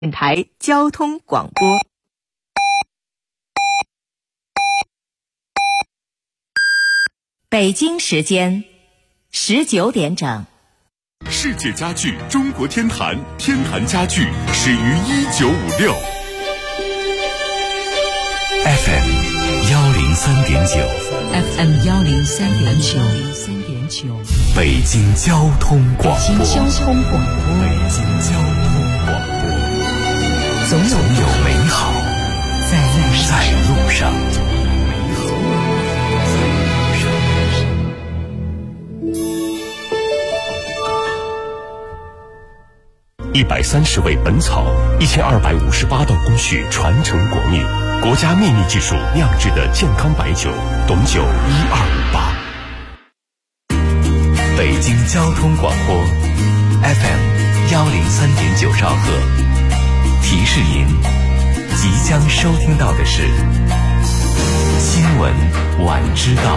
电台交通广播。 北京时间19点整。 世界家具中国天坛，天坛家具始于1956。FM 103.9 FM 103.9， 北京交通广播。 北京交通广播， 总有美好在路上。130味本草，1258道工序传承国秘，国家秘密技术酿制的健康白酒，董酒1258。北京交通广播 FM 103.9兆赫，提示您即将收听到的是新闻晚知道。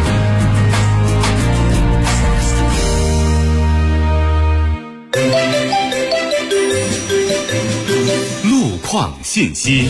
路况信息。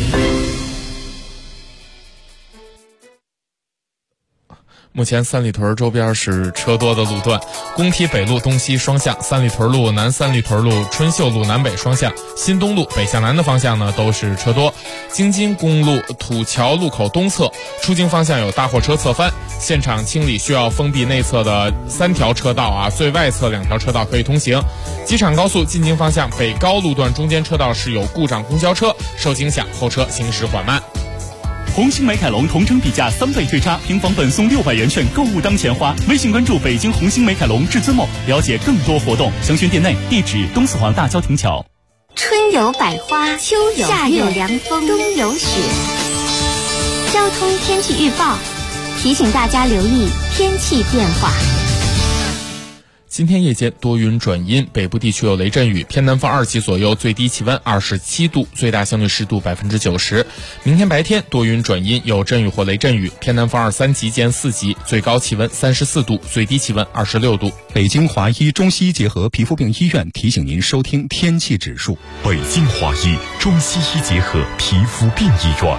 目前三里屯周边是车多的路段，工体北路东西双向，三里屯路南三里屯路春秀路南北双向，新东路北向南的方向呢都是车多。京津公路土桥路口东侧出京方向有大货车侧翻，现场清理需要封闭内侧的3条车道啊，最外侧2条车道可以通行。机场高速进京方向北高路段中间车道是有故障公交车，受影响后车行驶缓慢。 红星美凯龙同城比价3倍退差，平房本送600元券，购物当钱花。微信关注北京红星美凯龙至尊梦，了解更多活动。详询店内，地址东四环大郊亭桥。 春有百花，秋有夏有凉风，冬有雪。交通天气预报提醒大家留意天气变化。 今天夜间多云转阴，北部地区有雷阵雨，偏南风2级左右，最低气温27度，最大相对湿度90%。明天白天多云转阴，有阵雨或雷阵雨，偏南风2、3级见4级，最高气温34度，最低气温26度。 北京华医中西医结合皮肤病医院提醒您收听天气指数。 北京华医中西医结合皮肤病医院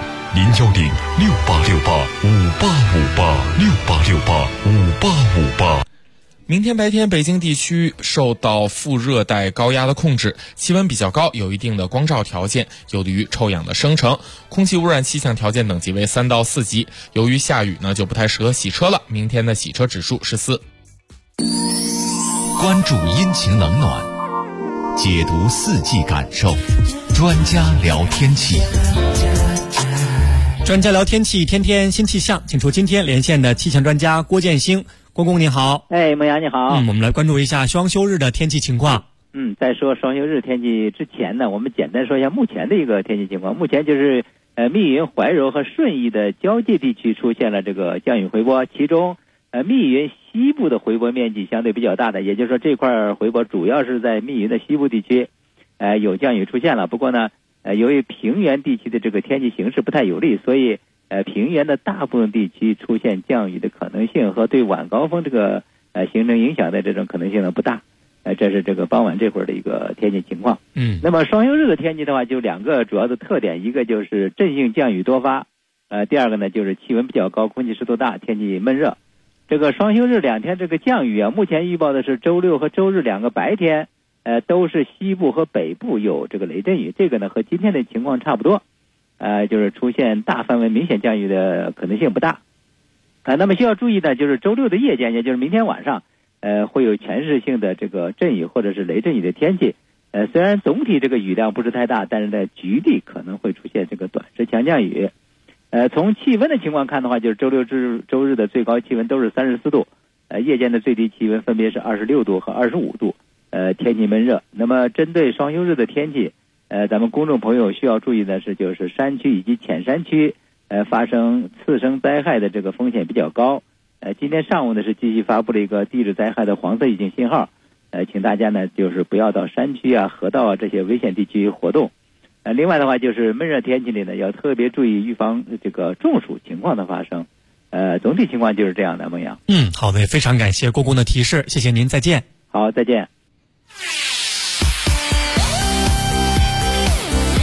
，0106868585858，68685858。 明天白天，北京地区受到副热带高压的控制，气温比较高，有一定的光照条件，有利于臭氧的生成。空气污染气象条件等级为3到4级。由于下雨呢，就不太适合洗车了。明天的洗车指数是4。 关注阴晴冷暖，解读四季感受，专家聊天气。 专家聊天气，天天新气象，请出今天连线的气象专家郭建兴。郭公你好。 孟阳你好。 我们来关注一下双休日的天气情况。 在说双休日天气之前呢，我们简单说一下目前的一个天气情况。目前就是密云、怀柔和顺义的交界地区出现了这个降雨回波，其中密云西部的回波面积相对比较大的，也就是说这块回波主要是在密云的西部地区有降雨出现了。不过呢由于平原地区的这个天气形势不太有利，所以平原的大部分地区出现降雨的可能性和对晚高峰这个形成影响的这种可能性呢不大。这是这个傍晚这会儿的一个天气情况。那么双休日的天气的话，就2个主要的特点，一个就是阵性降雨多发，第二个呢就是气温比较高，空气湿度大，天气闷热。这个双休日2天这个降雨啊，目前预报的是周六和周日2个白天都是西部和北部有这个雷阵雨，这个呢和今天的情况差不多。就是出现大范围明显降雨的可能性不大。那么需要注意的就是周六的夜间，也就是明天晚上会有全市性的这个阵雨或者是雷阵雨的天气。虽然总体这个雨量不是太大，但是在局地可能会出现这个短时强降雨。从气温的情况看的话，就是周六至周日的最高气温都是34度，夜间的最低气温分别是26度和25度，天气闷热。那么针对双休日的天气，咱们公众朋友需要注意的是，就是山区以及浅山区发生次生灾害的这个风险比较高。今天上午呢是继续发布了一个地质灾害的黄色预警信号，请大家呢就是不要到山区啊、河道啊这些危险地区活动。另外的话就是闷热天气里呢要特别注意预防这个中暑情况的发生。总体情况就是这样的，孟阳。 好的，非常感谢郭公的提示，谢谢您，再见。 好，再见。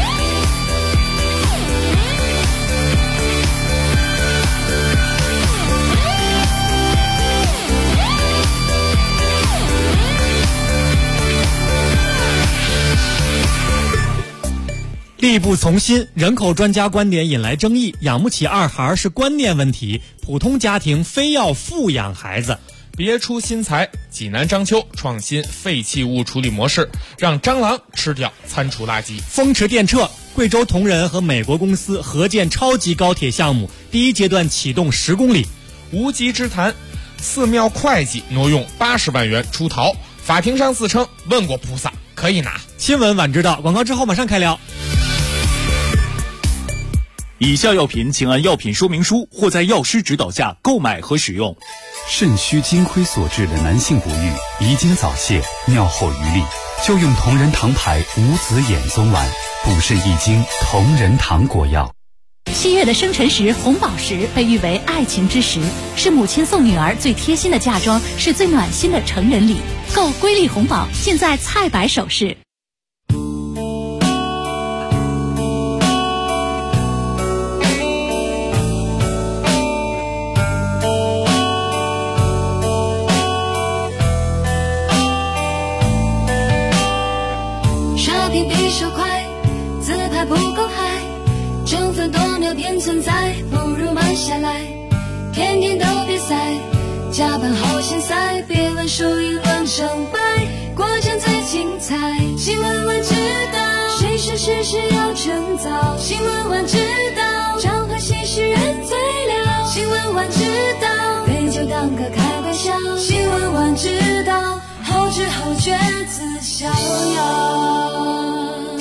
力不从心，人口专家观点引来争议。养不起二孩是观念问题，普通家庭非要富养孩子。 别出心裁，济南章丘创新废弃物处理模式，让蟑螂吃掉餐厨垃圾。 风驰电掣，贵州铜仁和美国公司合建超级高铁项目，第一阶段启动10公里。 无稽之谈，寺庙会计挪用80万元出逃，法庭上自称问过菩萨可以拿。 新闻晚知道，广告之后马上开聊。 以下药品请按药品说明书或在药师指导下购买和使用。 肾虚金亏所致的男性不育、遗精早泄、尿后余力，就用同仁堂牌无子衍宗丸，补肾益精同仁堂果药。 7月的生辰石红宝石被誉为爱情之石，是母亲送女儿最贴心的嫁妆，是最暖心的成人礼。购瑰丽红宝，尽在菜百首饰。 不够嗨，争分夺秒便存在，不如慢下来。天天都比赛，加班好心塞，别问输赢论成败，过程最精彩。新闻晚知道，谁说事事要趁早？新闻晚知道，掌握新事人最了。新闻晚知道，杯酒当歌开玩笑。新闻晚知道，后知后觉自逍遥。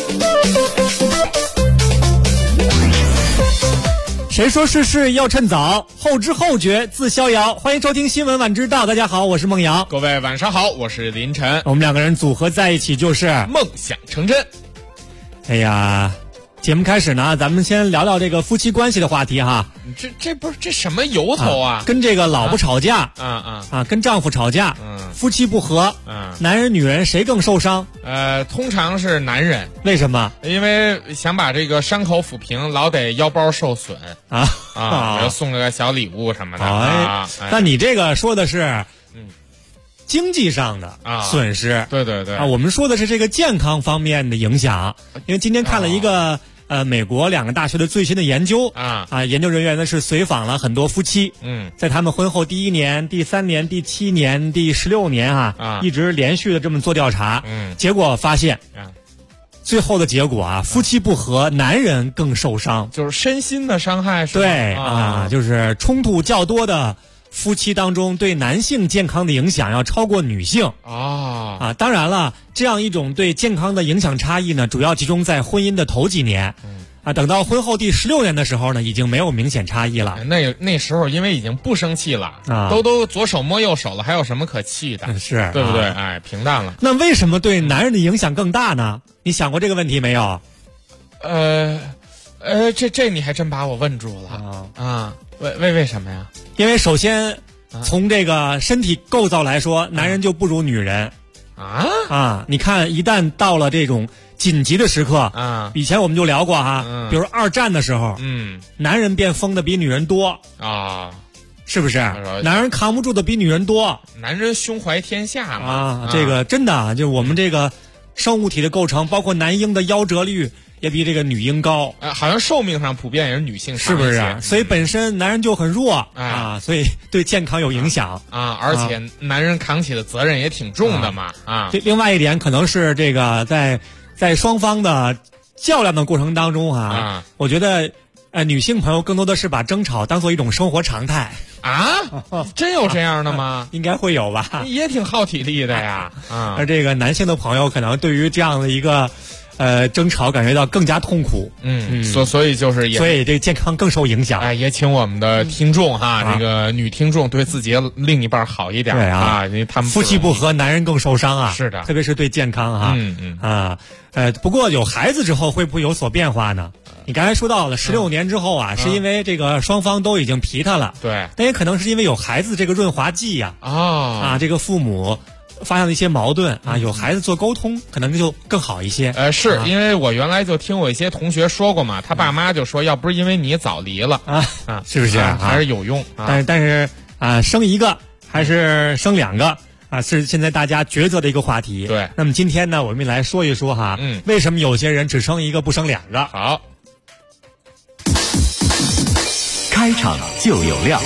谁说事事要趁早？后知后觉自逍遥。欢迎收听新闻晚知道，大家好，我是孟阳。 各位晚上好，我是林晨。 我们两个人组合在一起就是梦想成真。 哎呀，节目开始呢，咱们先聊聊这个夫妻关系的话题哈。 这不是这什么由头啊？ 跟这个老婆吵架，跟丈夫吵架，夫妻不和，男人女人谁更受伤？ 通常是男人。 为什么？ 因为想把这个伤口抚平，老得腰包受损要送个小礼物什么的但你这个说的是经济上的损失， 对对对我们说的是这个健康方面的影响。因为今天看了一个美国2个大学的最新的研究研究人员呢是随访了很多夫妻，在他们婚后第1年、第3年、第7年、第16年一直连续的这么做调查，结果发现最后的结果夫妻不和，男人更受伤， 就是身心的伤害是吧？ 对就是冲突较多的夫妻当中，对男性健康的影响要超过女性当然了，这样一种对健康的影响差异呢，主要集中在婚姻的头几年等到婚后第16年的时候呢，已经没有明显差异了。 那时候因为已经不生气了都左手摸右手了，还有什么可气的？ 是对不对？平淡了。 那为什么对男人的影响更大呢？你想过这个问题没有？ 这你还真把我问住了为什么呀？ 因为首先从这个身体构造来说，男人就不如女人你看一旦到了这种紧急的时刻以前我们就聊过比如2战的时候男人变疯的比女人多是不是？男人扛不住的比女人多， 男人胸怀天下嘛这个真的就我们这个生物体的构成，包括男婴的夭折率也比这个女婴高好像寿命上普遍也是女性是不是所以本身男人就很弱所以对健康有影响而且男人扛起的责任也挺重的嘛另外一点可能是这个在双方的较量的过程当中我觉得女性朋友更多的是把争吵当做一种生活常态真有这样的吗？ 应该会有吧， 也挺耗体力的呀而这个男性的朋友可能对于这样的一个争吵感觉到更加痛苦所以就是所以这个健康更受影响也请我们的听众这个女听众对自己另一半好一点因为他们夫妻不和，男人更受伤是的， 特别是对健康不过有孩子之后会不会有所变化呢？你刚才说到了16年之后是因为这个双方都已经皮他了， 对， 但也可能是因为有孩子这个润滑剂这个父母发现了一些矛盾有孩子做沟通可能就更好一些是因为我原来就听我一些同学说过嘛，他爸妈就说要不是因为你早离了是不是还是有用但是生一个还是生2个是现在大家抉择的一个话题。 对， 那么今天呢，我们来说一说哈，为什么有些人只生一个不生两个？ 好， 开场就有料。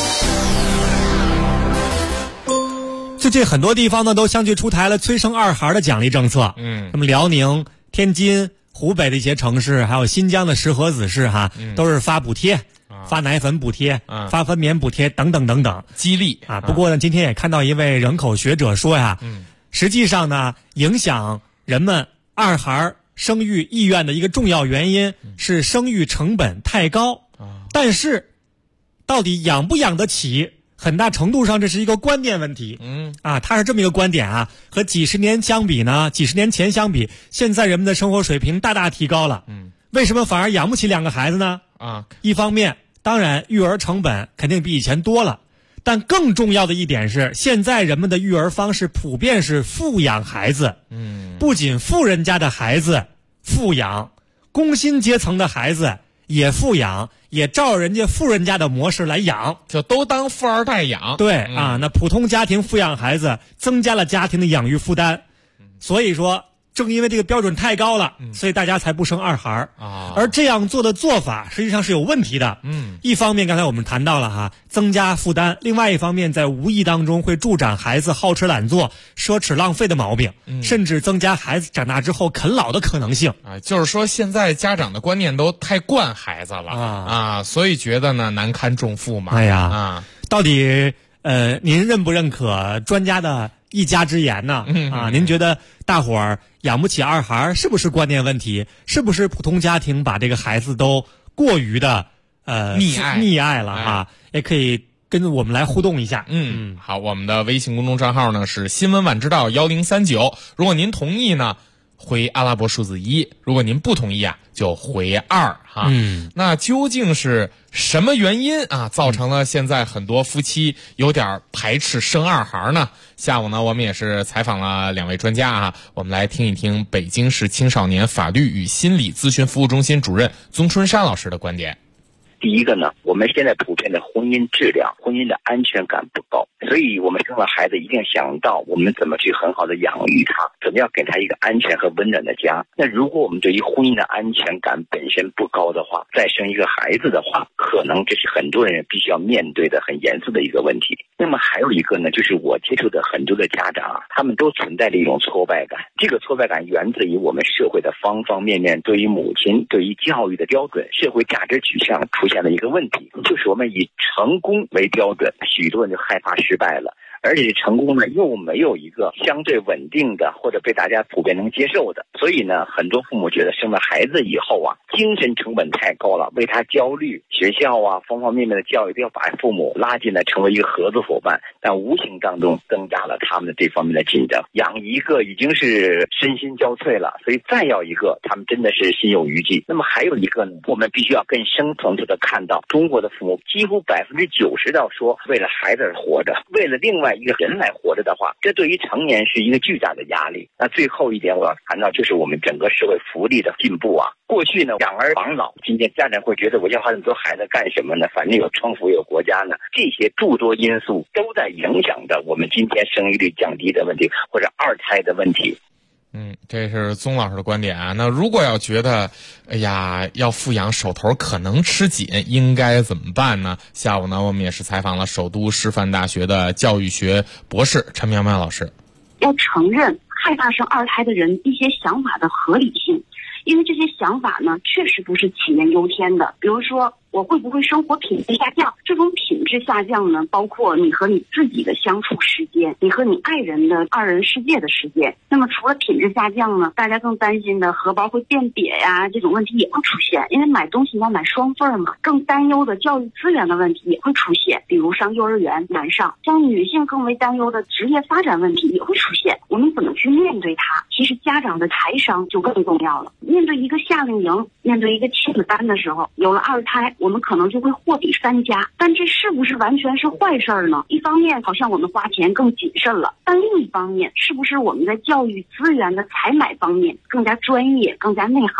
最近很多地方呢都相继出台了催生二孩的奖励政策。那么辽宁、天津、湖北的一些城市，还有新疆的石河子市都是发补贴。发奶粉补贴，发分娩补贴等等等等， 激励不过呢，今天也看到一位人口学者说呀，实际上呢，影响人们二孩生育意愿的一个重要原因是生育成本太高。但是，到底养不养得起，很大程度上这是一个观念问题。他是这么一个观点啊，和几十年前相比，现在人们的生活水平大大提高了。为什么反而养不起两个孩子呢？一方面，当然育儿成本肯定比以前多了，但更重要的一点是，现在人们的育儿方式普遍是富养孩子。不仅富人家的孩子富养，工薪阶层的孩子也富养，也照人家富人家的模式来养， 就都当富二代养。 对那普通家庭富养孩子，增加了家庭的养育负担。所以说，正因为这个标准太高了，所以大家才不生二孩。而这样做的做法实际上是有问题的。一方面刚才我们谈到了增加负担，另外一方面在无意当中会助长孩子好吃懒做、奢侈浪费的毛病，甚至增加孩子长大之后啃老的可能性。 就是说现在家长的观念都太惯孩子了所以觉得呢难堪重负嘛。 到底您认不认可专家的一家之言呢？您觉得大伙儿养不起二孩是不是观念问题？是不是普通家庭把这个孩子都过于的溺爱了也可以跟我们来互动一下。 好，我们的微信公众账号呢是新闻晚知道1039，如果您同意呢回阿拉伯数字1，如果您不同意就回2那究竟是什么原因造成了现在很多夫妻有点排斥生二孩呢？下午呢我们也是采访了2位专家我们来听一听北京市青少年法律与心理咨询服务中心主任宗春山老师的观点。 第一个呢，我们现在普遍的婚姻质量、婚姻的安全感不高，所以我们生了孩子一定想到我们怎么去很好的养育他，怎么样给他一个安全和温暖的家。那如果我们对于婚姻的安全感本身不高的话，再生一个孩子的话，可能这是很多人必须要面对的很严肃的一个问题。那么还有一个呢，就是我接触的很多的家长他们都存在着一种挫败感，这个挫败感源自于我们社会的方方面面对于母亲、对于教育的标准、社会价值取向出现了一个问题，就是我们以成功为标准，许多人就害怕失败了，而且成功呢又没有一个相对稳定的或者被大家普遍能接受的，所以呢很多父母觉得生了孩子以后精神成本太高了，为他焦虑，学校方方面面的教育都要把父母拉进来成为一个合作伙伴，但无形当中增加了他们的这方面的紧张。养一个已经是身心交瘁了，所以再要一个他们真的是心有余悸。那么还有一个呢，我们必须要更深层次的看到，中国的父母几乎90%要说为了孩子而活着，为了另外一个人来活着的话，这对于成年是一个巨大的压力。那最后一点我要谈到，就是我们整个社会福利的进步过去呢养儿防老，今天家长会觉得我要很多孩子干什么呢？反正有政府有国家呢，这些诸多因素都在影响着我们今天生育率降低的问题，或者二胎的问题。 这是宗老师的观点那如果要觉得要富养手头可能吃紧，应该怎么办呢？下午呢我们也是采访了首都师范大学的教育学博士陈苗苗老师。 要承认害怕生二胎的人一些想法的合理性，因为这些想法呢确实不是杞人忧天的。比如说我会不会生活品质下降，这种品质下降呢包括你和你自己的相处时间，你和你爱人的二人世界的时间。那么除了品质下降呢，大家更担心的荷包会变瘪这种问题也会出现，因为买东西要买双份嘛。更担忧的教育资源的问题也会出现，比如上幼儿园难上，像女性更为担忧的职业发展问题也会出现。我们怎么去面对它，其实家长的财商就更重要了。面对一个夏令营，面对一个亲子班的时候，有了二胎我们可能就会货比三家，但这是不是完全是坏事呢？一方面好像我们花钱更谨慎了，但另一方面是不是我们在教育资源的采买方面更加专业更加内行了？其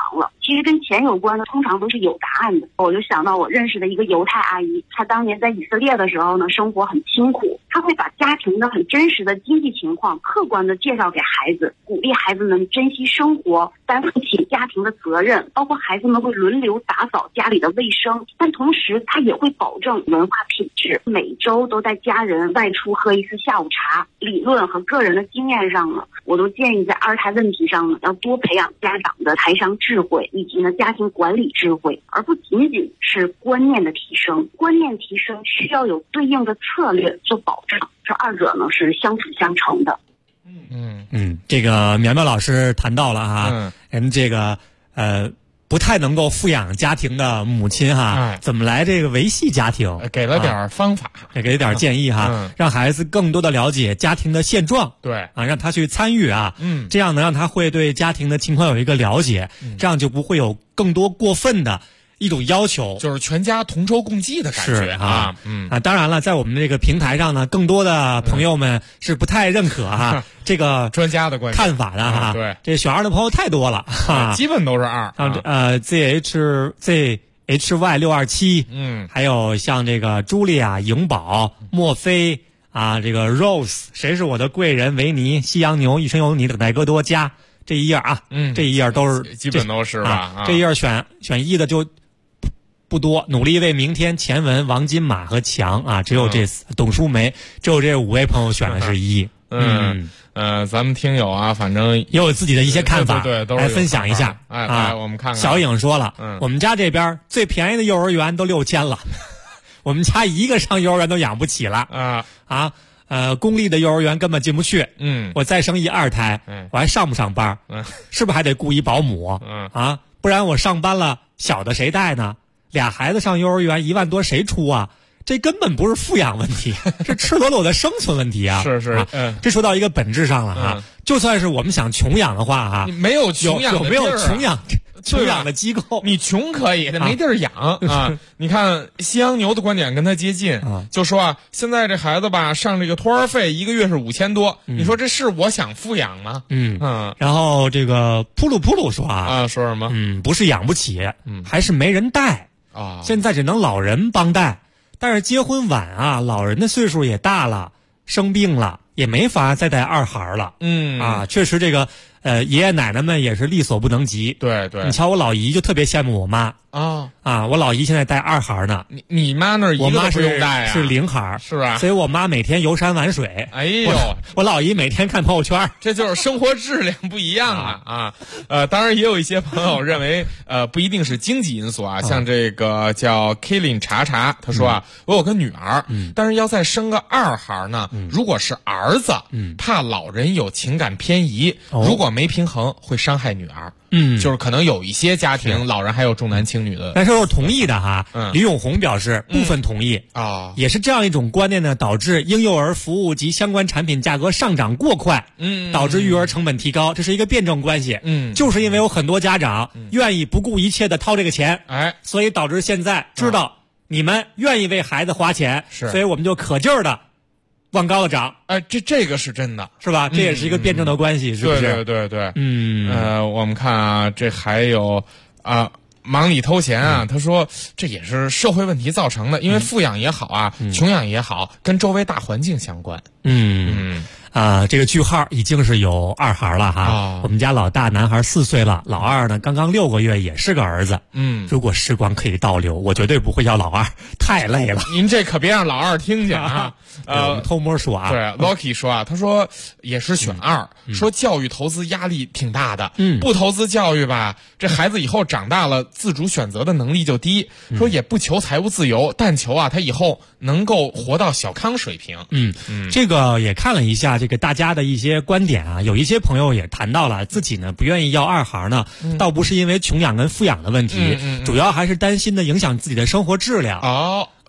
其实跟钱有关的，通常都是有答案的。我就想到我认识的一个犹太阿姨，她当年在以色列的时候呢，生活很清苦，她会把家庭的很真实的经济情况客观的介绍给孩子，鼓励孩子们珍惜生活，担负起家庭的责任，包括孩子们会轮流打扫家里的卫生，但同时她也会保证文化品质，每周都带家人外出喝一次下午茶。理论和个人的经验上呢，我都建议在二胎问题上呢，要多培养家长的台商智慧以及呢家庭管理智慧，而不仅仅是观念的提升。观念提升需要有对应的策略做保障，这二者呢是相辅相成的。 这个苗苗老师谈到了哈，人这个不太能够富养家庭的母亲哈，怎么来这个维系家庭？ 给了点方法， 也给了点建议哈，让孩子更多的了解家庭的现状， 对啊，让他去参与啊，这样呢让他会对家庭的情况有一个了解，这样就不会有更多过分的一种要求， 就是全家同舟共济的感觉啊。 当然了，在我们这个平台上呢，更多的朋友们是不太认可哈这个专家的观点看法的哈。 对， 这选二的朋友太多了哈， 基本都是二。 ZHY627，还有像这个茱莉亚、颖宝、莫菲啊，这个 Rose， 谁是我的贵人？维尼、西洋牛、一生有你、等待哥多加。这一页啊，这一页都是基本都是吧？ 这一页选一的就不多，努力为明天。钱文、王金马和强啊，只有这董淑梅，只有这5位朋友选的是一。 咱们听友啊，反正也有自己的一些看法， 对，都是来分享一下。 来我们看看。 小颖说了，我们家这边最便宜的幼儿园都6000了，我们家一个上幼儿园都养不起了公立的幼儿园根本进不去。我再生一2胎，我还上不上班？是不是还得雇一保姆？不然我上班了，小的谁带呢？2孩子上幼儿园1万多谁出啊？这根本不是富养问题，是赤裸裸的生存问题啊！ 是， 这说到一个本质上了哈。就算是我们想穷养的话哈， 你没有穷养的地儿， 有没有穷养的机构？ 你穷可以，没地儿养啊！你看西洋牛的观点跟他接近，就说啊，现在这孩子吧，上这个托儿费1个月是5000多，你说这是我想富养吗？ 然后这个扑噜说说什么？ 不是养不起，还是没人带啊！ 现在只能老人帮带。但是结婚晚啊，老人的岁数也大了，生病了也没法再带2孩了。确实这个爷爷奶奶们也是力所不能及。 对， 你瞧我老姨就特别羡慕我妈我老姨现在带2孩呢。 你妈那儿一个都不用带啊？ 是0孩， 是吧？ 所以我妈每天游山玩水。 哎呦， 我老姨每天看朋友圈， 这就是生活质量不一样啊！当然也有一些朋友认为不一定是经济因素啊，像这个叫 Killing 查查，他说我有个女儿，但是要再生个2孩呢，如果是儿子，怕老人有情感偏移，如果没平衡会伤害女儿。就是可能有一些家庭老人还有重男轻女的， 但是我同意的哈。李永红表示部分同意也是这样一种观念呢，导致婴幼儿服务及相关产品价格上涨过快，导致育儿成本提高，这是一个辩证关系。就是因为有很多家长愿意不顾一切的掏这个钱，所以导致现在知道你们愿意为孩子花钱，所以我们就可劲儿的往高了涨。 这个是真的， 是吧？这也是一个辩证的关系，是不是？ 对。我们看啊，这还有忙里偷闲啊，他说这也是社会问题造成的，因为富养也好啊，穷养也好，跟周围大环境相关。 这个句号已经是有2孩了哈。我们家老大男孩4岁了，老二呢刚刚6个月，也是个儿子。如果时光可以倒流，我绝对不会要老二，太累了。 您这可别让老二听见啊！ 我们偷摸说啊。 对 ，Lucky 说啊，他说也是选2，说教育投资压力挺大的。不投资教育吧，这孩子以后长大了自主选择的能力就低。说也不求财务自由，但求啊他以后能够活到小康水平。 这个也看了一下这个大家的一些观点啊，有一些朋友也谈到了自己呢不愿意要2孩呢，倒不是因为穷养跟富养的问题，主要还是担心的影响自己的生活质量。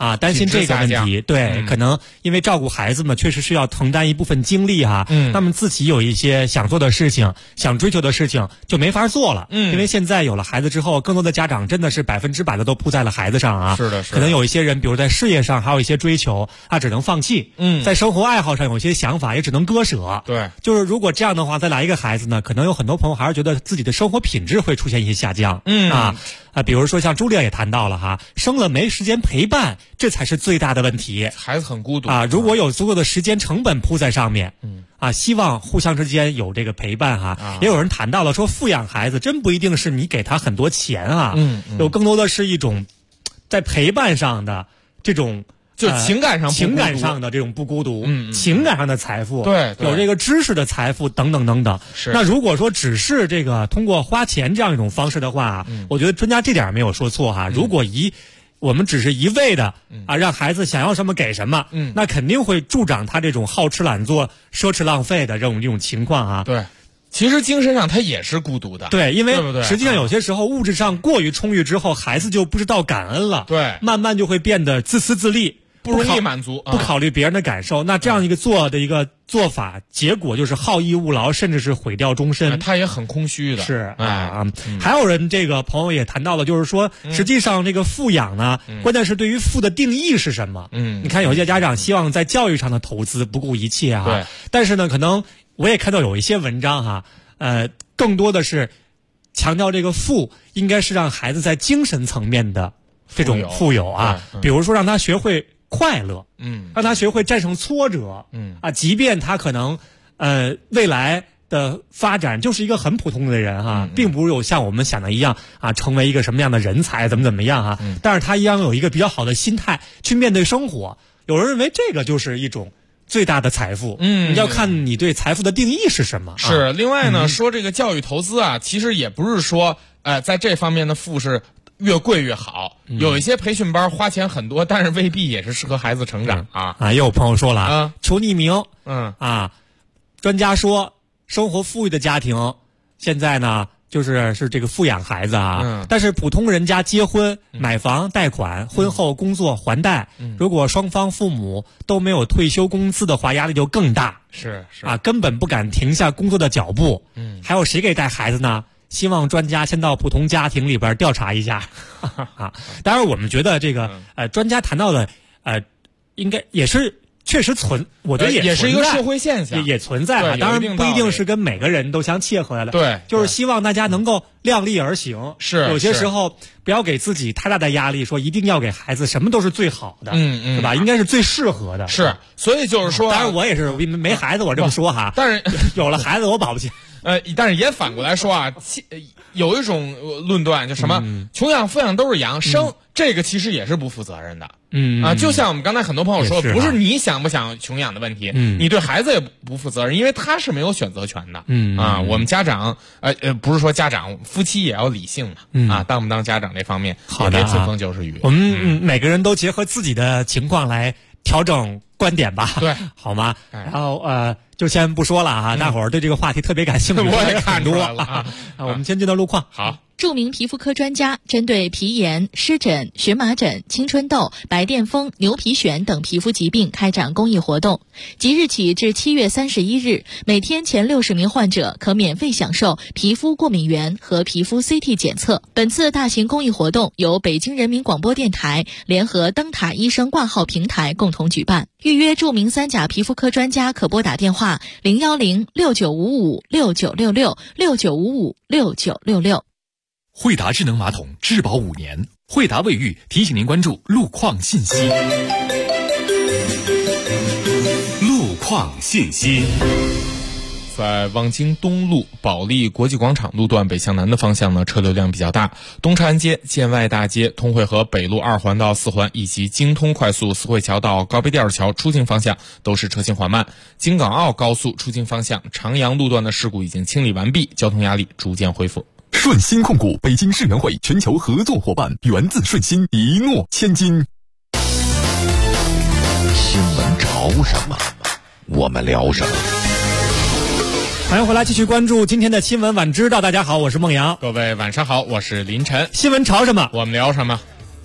啊，担心这个问题，对，可能因为照顾孩子嘛，确实是要承担一部分精力哈。那么自己有一些想做的事情、想追求的事情就没法做了。因为现在有了孩子之后，更多的家长真的是100%的都扑在了孩子上啊。 是的， 可能有一些人，比如在事业上还有一些追求，他只能放弃。在生活爱好上有一些想法，也只能割舍。 对， 就是如果这样的话，再来一个孩子呢，可能有很多朋友还是觉得自己的生活品质会出现一些下降。比如说像朱莉也谈到了哈，生了没时间陪伴，这才是最大的问题。 孩子很孤独啊，如果有足够的时间成本铺在上面，希望互相之间有这个陪伴哈。也有人谈到了说，富养孩子真不一定是你给他很多钱啊，有更多的是一种在陪伴上的这种。 就情感上的这种不孤独，情感上的财富， 对， 有这个知识的财富等等等等。 是。 那如果说只是这个通过花钱这样一种方式的话，我觉得专家这点没有说错哈。如果我们只是一味的让孩子想要什么给什么，那肯定会助长他这种好吃懒做、奢侈浪费的这种情况啊。 对。其实精神上他也是孤独的， 对，因为实际上有些时候物质上过于充裕之后，孩子就不知道感恩了， 对， 慢慢就会变得自私自利。 不容易满足， 不考虑别人的感受，那这样一个做法，结果就是好逸恶劳，甚至是毁掉终身。 他也很空虚的。 是还有人这个朋友也谈到了，就是说，实际上这个富养呢，关键是对于富的定义是什么？你看有些家长希望在教育上的投资不顾一切哈， 对。 但是呢，可能我也看到有一些文章哈，更多的是强调这个富应该是让孩子在精神层面的这种富有啊，比如说让他学会快乐，让他学会战胜挫折，即便他可能未来的发展就是一个很普通的人哈，并不是有像我们想的一样啊，成为一个什么样的人才怎么样哈，但是他一样有一个比较好的心态去面对生活。有人认为这个就是一种最大的财富，你要看你对财富的定义是什么。 是，另外呢，说这个教育投资啊，其实也不是说在这方面的富是越贵越好，有一些培训班花钱很多，但是未必也是适合孩子成长啊。 也有朋友说了求匿名，专家说生活富裕的家庭现在呢是这个富养孩子啊，但是普通人家结婚买房贷款，婚后工作还贷，如果双方父母都没有退休工资的话，压力就更大， 是根本不敢停下工作的脚步。还有谁给带孩子呢？希望专家先到普通家庭里边调查一下当然我们觉得这个专家谈到的应该也是确实我觉得也是一个社会现象， 也存在当然不一定是跟每个人都相切合的。 对， 就是希望大家能够量力而行。 是， 有些时候不要给自己太大的压力，说一定要给孩子什么都是最好的，是吧？应该是最适合的。 是，所以就是说， 当然我也是没孩子，我这么说哈， 但是有了孩子我保不齐。 但是也反过来说啊，有一种论断，就什么穷养富养都是养生，这个其实也是不负责任的。就像我们刚才很多朋友说，不是你想不想穷养的问题，你对孩子也不负责任，因为他是没有选择权的。我们家长不是说家长夫妻也要理性嘛，当不当家长这方面也别随风就是雨。 我们每个人都结合自己的情况来调整观点吧， 对， 好吗？然后就先不说了啊，大伙儿对这个话题特别感兴趣， 我也看出来了啊。 我们先进到路况。 好。 著名皮肤科专家针对皮炎、湿疹、荨麻疹、青春痘、白癜风、牛皮癣等皮肤疾病开展公益活动。即日起至7月31日，每天前60名患者可免费享受皮肤过敏原和皮肤 CT 检测。本次大型公益活动由北京人民广播电台联合灯塔医生挂号平台共同举办。预约著名3甲皮肤科专家可拨打电话01069556966 69556966。 惠达智能马桶质保5年，惠达卫浴提醒您关注路况信息。路况信息。 在望京东路保利国际广场路段北向南的方向呢，车流量比较大。东长安街、建外大街、通惠河北路2环到4环以及京通快速四惠桥到高碑店桥出境方向都是车行缓慢。京港澳高速出境方向长阳路段的事故已经清理完毕，交通压力逐渐恢复。 顺鑫控股北京世园会全球合作伙伴，源自顺鑫，一诺千金。 新闻潮什么，我们聊什么。 欢迎回来，继续关注今天的新闻晚知道。大家好，我是孟阳。 各位晚上好，我是林晨。 新闻潮什么， 我们聊什么。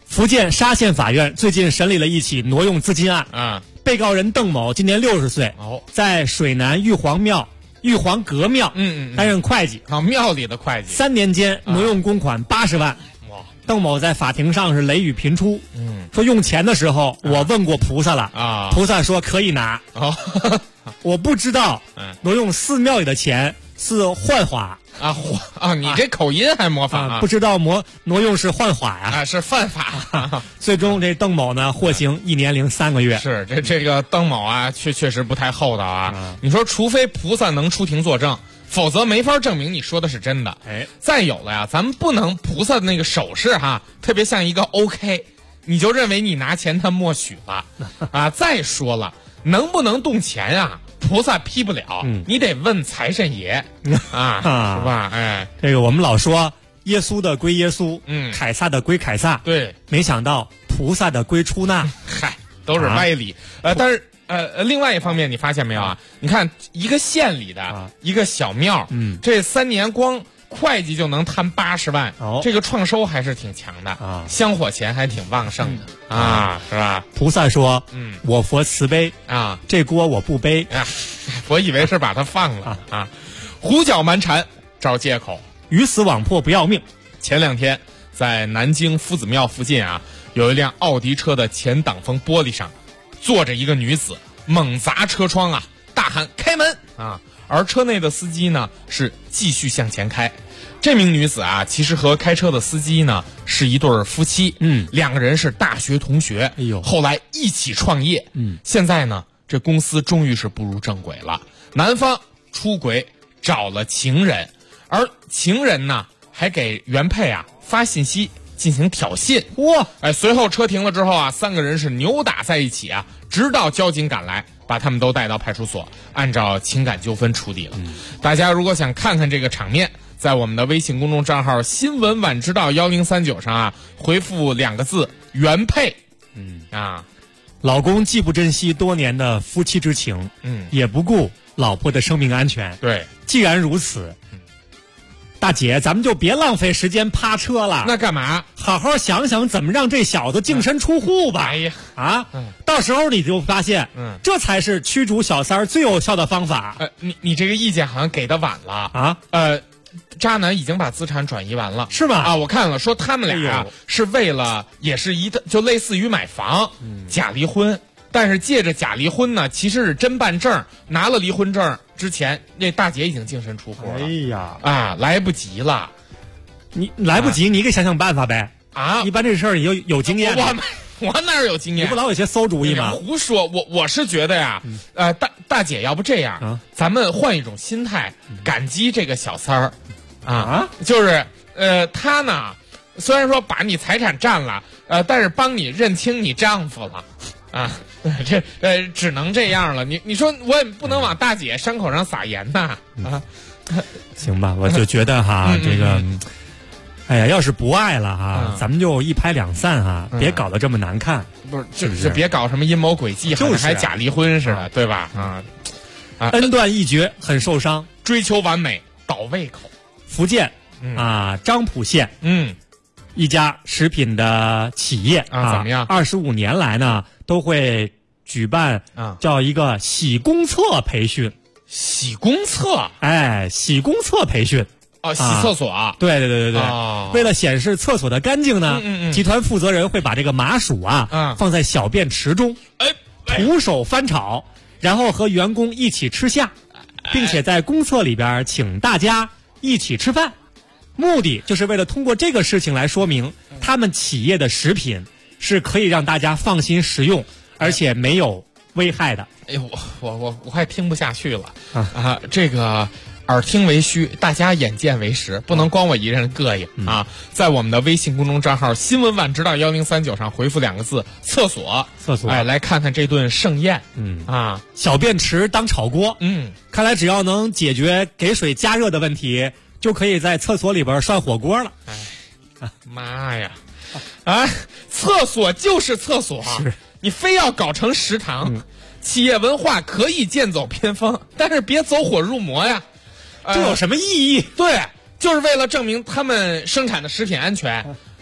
福建沙县法院最近审理了一起挪用资金案啊， 被告人邓某今年60岁，在水南玉皇阁庙担任会计， 庙里的会计， 3年间挪用公款80万。邓某在法庭上是雷雨频出，说用钱的时候我问过菩萨了啊，菩萨说可以拿，我不知道挪用寺庙里的钱是换法啊，你这口音还模仿啊？ 不知道挪用是换法呀？ 啊，是犯法。 最终这邓某呢获刑1年零3个月。 是这个邓某啊，确实不太厚道啊。你说，除非菩萨能出庭作证，否则没法证明你说的是真的。再有了呀，咱们不能菩萨的那个手势哈，特别像一个 OK， 你就认为你拿钱他默许了啊。再说了，能不能动钱啊？菩萨批不了，你得问财神爷啊，是吧？哎， 这个我们老说耶稣的归耶稣，凯撒的归凯撒， 对， 没想到菩萨的归出纳， 嗨，都是歪理。但是另外一方面，你发现没有啊？你看一个县里的一个小庙，这3年光会计就能摊80万，这个创收还是挺强的啊，香火钱还挺旺盛的啊，是吧？ 菩萨说，我佛慈悲啊， 这锅我不背啊，我以为是把它放了啊，胡搅蛮缠找借口， 鱼死网破不要命。 前2天在南京夫子庙附近啊，有一辆奥迪车的前挡风玻璃上坐着一个女子，猛砸车窗啊，大喊开门啊，而车内的司机呢是继续向前开。这名女子啊，其实和开车的司机呢是一对夫妻，2个人是大学同学，后来一起创业，现在呢这公司终于是步入正轨了，男方出轨找了情人，而情人呢还给原配啊发信息进行挑衅。随后车停了之后啊，3个人是扭打在一起啊，直到交警赶来，把他们都带到派出所，按照情感纠纷处理了。大家如果想看看这个场面，在我们的微信公众账号新闻晚知道1039上啊，回复2个字原配。 老公既不珍惜多年的夫妻之情，也不顾老婆的生命安全。 对， 既然如此，大姐，咱们就别浪费时间趴车了。 那干嘛？ 好好想想怎么让这小子净身出户吧。到时候你就发现，这才是驱逐小三儿最有效的方法。 你这个意见好像给的晚了啊。渣男已经把资产转移完了， 是吗？ 啊，我看了，说他们俩是为了，也是就类似于买房，假离婚。但是借着假离婚呢，其实是真办证，拿了离婚证之前，那大姐已经净身出户了。 哎呀， 来不及了， 你来不及，你给想想办法呗。一般这事儿你有经验。 我哪有经验？ 你不老有些馊主意吗？ 胡说！我是觉得呀，大姐，要不这样，咱们换一种心态，感激这个小三儿，就是他呢，虽然说把你财产占了，但是帮你认清你丈夫了，这只能这样了。你说我也不能往大姐伤口上撒盐呐， 行吧，我就觉得哈，这个。哎呀，要是不爱了哈，咱们就一拍两散哈，别搞得这么难看。 不是，就是别搞什么阴谋诡计，好像还假离婚似的，对吧？ 恩断义绝，很受伤， 追求完美，倒胃口。 福建漳浦县一家食品的企业怎么样 ？25年来呢，都会举办叫一个洗公厕培训。 洗公厕？ 洗公厕培训。 洗厕所啊？ 对。为了显示厕所的干净呢，集团负责人会把这个麻薯放在小便池中，徒手翻炒，然后和员工一起吃下，并且在公厕里边请大家一起吃饭。目的就是为了通过这个事情来说明，他们企业的食品是可以让大家放心食用，而且没有危害的。 哎呦，我快听不下去了这个。耳听为虚，大家眼见为实，不能光我一人膈应在我们的微信公众账号新闻晚知道1039上回复2个字厕所，来看看这顿盛宴。 小便池当炒锅。看来只要能解决给水加热的问题，就可以在厕所里边涮火锅了。 妈呀！厕所就是厕所，你非要搞成食堂。企业文化可以剑走偏锋，但是别走火入魔呀。 这有什么意义？ 对，就是为了证明他们生产的食品安全。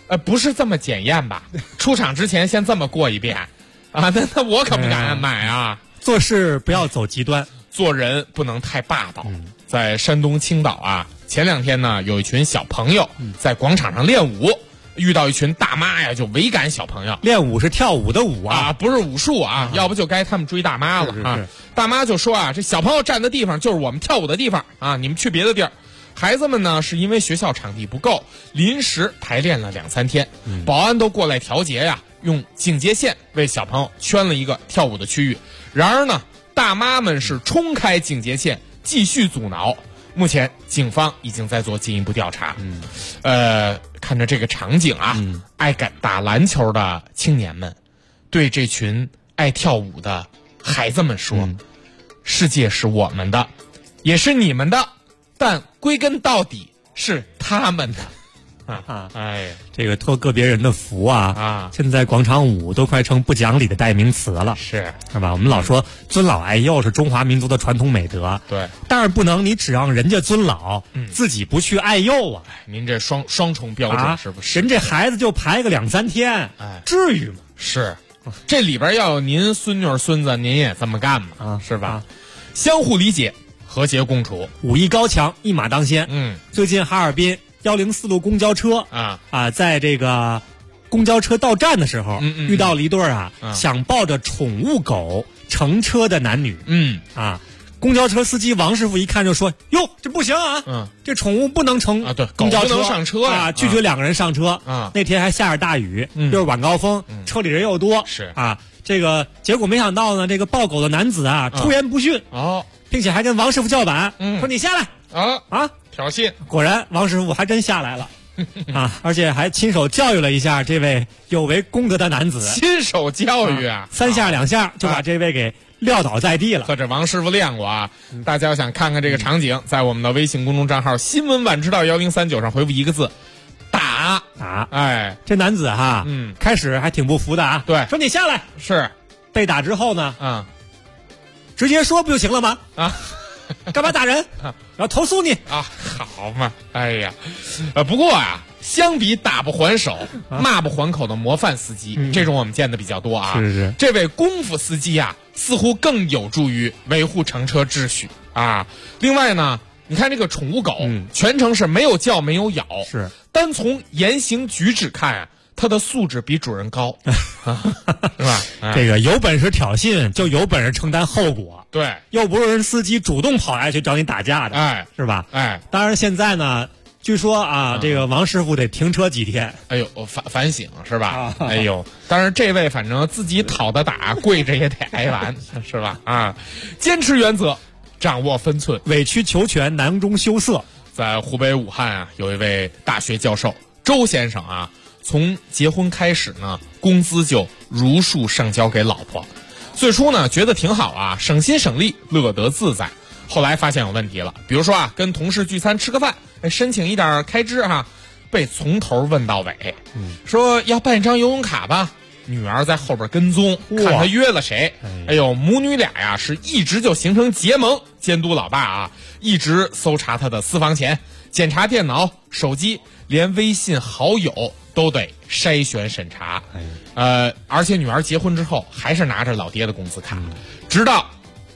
不是这么检验吧？出场之前先这么过一遍，啊，那我可不敢买啊！ 做事不要走极端， 做人不能太霸道。在山东青岛啊，前2天呢，有一群小朋友在广场上练舞，遇到一群大妈呀，就围赶小朋友。 练舞是跳舞的舞啊， 不是武术啊，要不就该他们追大妈了啊！大妈就说啊，这小朋友站的地方就是我们跳舞的地方啊，你们去别的地儿。孩子们呢，是因为学校场地不够，临时排练了2-3天，保安都过来调节呀，用警戒线为小朋友圈了一个跳舞的区域。然而呢，大妈们是冲开警戒线，继续阻挠。目前警方已经在做进一步调查。看着这个场景啊，爱打篮球的青年们，对这群爱跳舞的孩子们说：世界是我们的，也是你们的。但归根到底是他们的， 这个托个别人的福啊！现在广场舞都快成不讲理的代名词了， 是吧？我们老说尊老爱幼是中华民族的传统美德， 对， 但是不能你只让人家尊老，自己不去爱幼啊！ 您这双重标准是不是？ 人这孩子就排个2-3天，至于吗？ 是，这里边要有您孙女孙子，您也这么干吗？是吧？相互理解。和谐共处， 武艺高强，一马当先。最近哈尔滨104路公交车在这个公交车到站的时候，遇到了一对想抱着宠物狗乘车的男女。公交车司机王师傅一看就说：“哟，这不行啊！这宠物不能乘公交车， 狗不能上车啊！”拒绝2个人上车。那天还下着大雨，又是晚高峰，车里人又多， 是这个结果没想到呢，这个抱狗的男子出言不逊并且还跟王师傅叫板，说你下来挑衅。 果然王师傅还真下来了而且还亲手教育了一下这位有违公德的男子。 亲手教育 3下2下就把这位给撂倒在地了。 可这王师傅练过啊！大家要想看看这个场景，在我们的微信公众账号新闻晚知道1039上回复1个字打。 这男子开始还挺不服的对， 说你下来。 是被打之后呢直接说不就行了吗？干嘛打人？然后投诉你好嘛！哎呀，不过相比打不还手、骂不还口的模范司机，这种我们见的比较多啊。 是。 这位功夫司机似乎更有助于维护乘车秩序啊。另外呢，你看这个宠物狗，全程是没有叫没有咬， 是。 单从言行举止看它的素质比主人高，是吧？ 这个有本事挑衅，就有本事承担后果。 对， 又不是人司机主动跑来去找你打架的，是吧？当然现在呢，据说这个王师傅得停车几天。 哎呦，反省是吧？哎呦，当然这位反正自己讨的打，跪着也得挨完，是吧？坚持原则，掌握分寸， 委曲求全，囊中羞涩。 在湖北武汉有一位大学教授周先生从结婚开始呢，工资就如数上交给老婆。最初呢，觉得挺好省心省力，乐得自在。后来发现有问题了，比如说跟同事聚餐吃个饭，申请一点开支被从头问到尾。说要办一张游泳卡吧，女儿在后边跟踪，看他约了谁。哎呦，母女俩是一直就形成结盟，监督老爸一直搜查他的私房钱，检查电脑、手机，连微信好友都得筛选审查。而且女儿结婚之后还是拿着老爹的工资卡，直到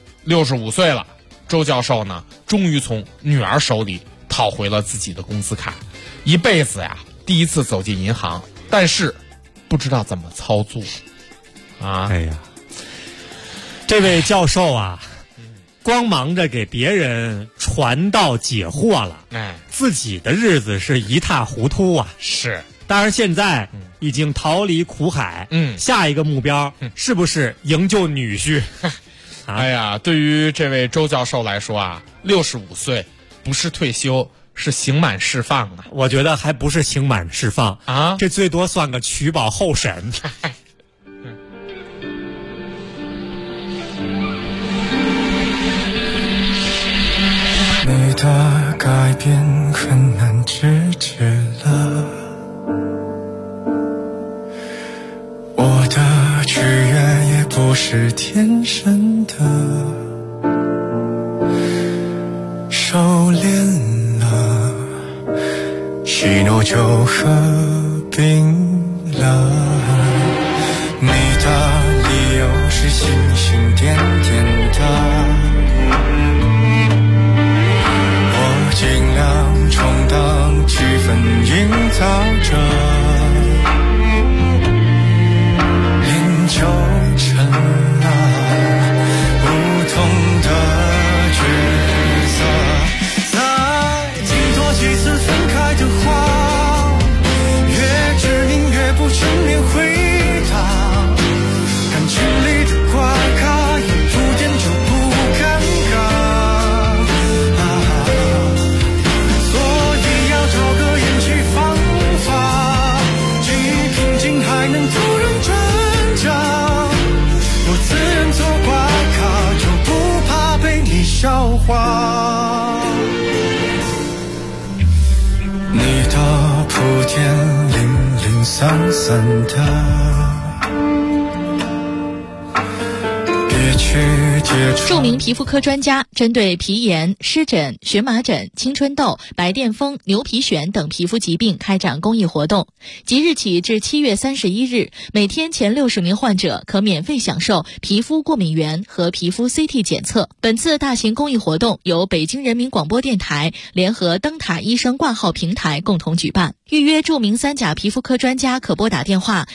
65岁了，周教授呢终于从女儿手里讨回了自己的工资卡。一辈子第一次走进银行，但是不知道怎么操作哎呀，这位教授光忙着给别人传道解惑了，自己的日子是一塌糊涂是。 当然现在已经逃离苦海，下一个目标是不是营救女婿？ 哎呀，对于这位周教授来说65岁不是退休，是刑满释放我觉得还不是刑满释放这最多算个取保候审。 你的改变很难制止了，我的取悦也不是天生的，收敛了，喜怒就何冰冷。你的理由是星星点点的，我尽量充当气氛营造者，脸就成了不同的角色。再听多几次分开的话，越指明越不正面回答，感情里的怪咖一铺垫就不尴尬，所以要找个演技方法，既平静还能突然挣扎。我自认做怪咖，就不怕被你笑话。你的铺垫零零散散的，别去接触。 著名皮肤科专家针对皮炎、湿疹、荨麻疹、青春痘、白癜风、牛皮癣等皮肤疾病开展公益活动。即日起至7月31日，每天前60名患者可免费享受皮肤过敏原和皮肤 CT 检测。本次大型公益活动由北京人民广播电台联合灯塔医生挂号平台共同举办。预约著名3甲皮肤科专家可拨打电话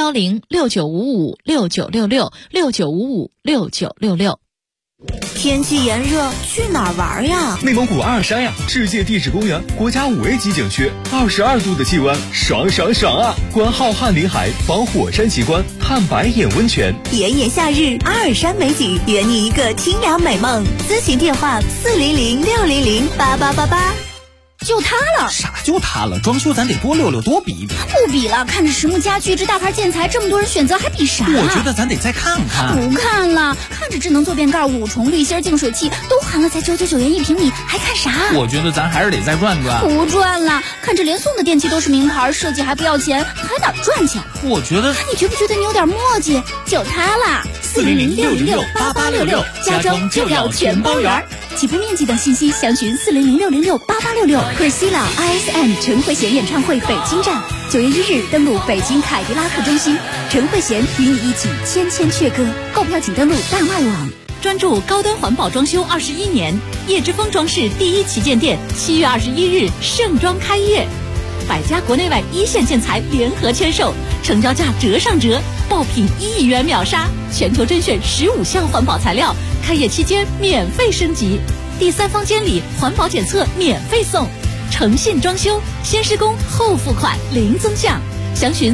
010-6955-6966 天气炎热，去哪儿玩呀？ 内蒙古阿尔山呀，世界地质公园，国家5A级景区，22度的气温，爽爽爽啊！观浩瀚林海，访火山奇观，探白眼温泉。 炎炎夏日，阿尔山美景，圆你一个清凉美梦。咨询电话400-600-8888。 就塌了！ 啥就塌了？装修咱得多溜溜，多比一比。 不比了，看着实木家具这大牌建材，这么多人选择，还比啥？ 我觉得咱得再看看。 不看了，看着智能坐便盖、5重滤芯净水器都含了，才999元1平米，还看啥？ 我觉得咱还是得再转转。 不转了，看着连送的电器都是名牌，设计还不要钱，还哪赚去？ 我觉得， 你觉不觉得你有点墨迹？就塌了。 400-600-8866， 家装就要全包圆。起步面积等信息详询400-600-8866。克西拉 ISM 陈慧娴演唱会北京站，9月1日登陆北京凯迪拉克中心，陈慧娴与你一起千千阙歌。购票请登录大麦网。 专注高端环保装修21年，叶之峰装饰第一旗舰店7月21日盛装开业，100家国内外一线建材联合签售，成交价折上折，爆品1亿元秒杀，全球甄选15项环保材料，开业期间免费升级，第3方监理环保检测免费送，诚信装修，先施工后付款零增项，详询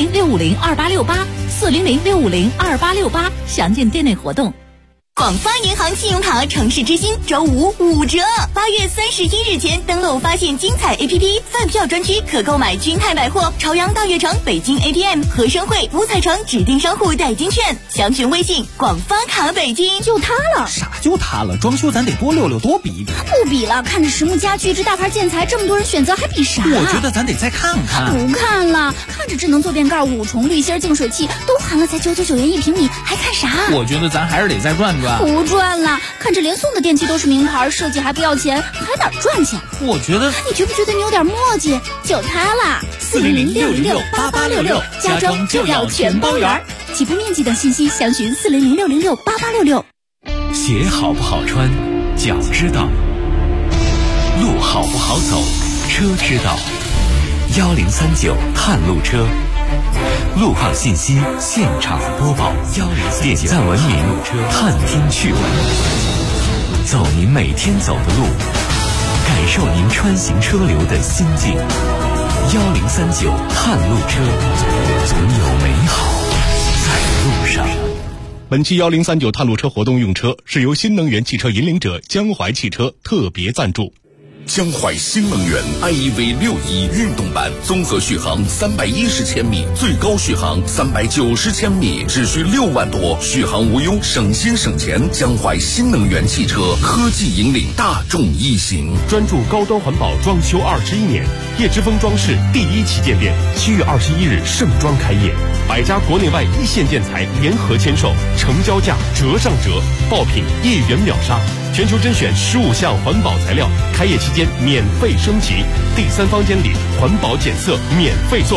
400-650-2868，400-650-2868，详见店内活动。 广发银行信用卡城市之星周5 5折，8月31日前登录发现精彩 APP 饭票专区，可购买君泰百货、朝阳大悦城、北京 ATM、和生汇、五彩城指定商户代金券，详询微信广发卡北京。 就塌了！ 啥就塌了？装修咱得多溜溜，多比一比。 不比了，看着实木家具这大牌建材，这么多人选择，还比啥？ 我觉得咱得再看看。 不看了，看着智能坐便盖、5重滤芯净水器都含了，才999元1平米，还看啥？ 我觉得咱还是得再转转。 不转了，看着连送的电器都是名牌，设计还不要钱，还哪赚去？ 我觉得， 你觉不觉得你有点墨迹？就塌了。 400-600-8866， 家装就要全包圆。起步面积等信息详询400-600-8866。 鞋好不好穿，脚知道；路好不好走，车知道。1039探路车，路况信息现场播报。点赞文明，探听趣闻，走您每天走的路，感受您穿行车流的心境。1039探路车，总有美好在路上。 本期1039探路车活动用车是由新能源汽车引领者江淮汽车特别赞助。 江淮新能源 iEV 61运动版，综合续航310千米，最高续航390千米，只需6万多，续航无忧，省心省钱。江淮新能源汽车科技引领大众一行， 专注高端环保装修21年，叶之峰装饰第一旗舰店7月21日盛装开业，100家国内外一线建材联合签售，成交价折上折，爆品1亿元秒杀，全球甄选15项环保材料，开业期间免费升级，第3方监理环保检测免费送。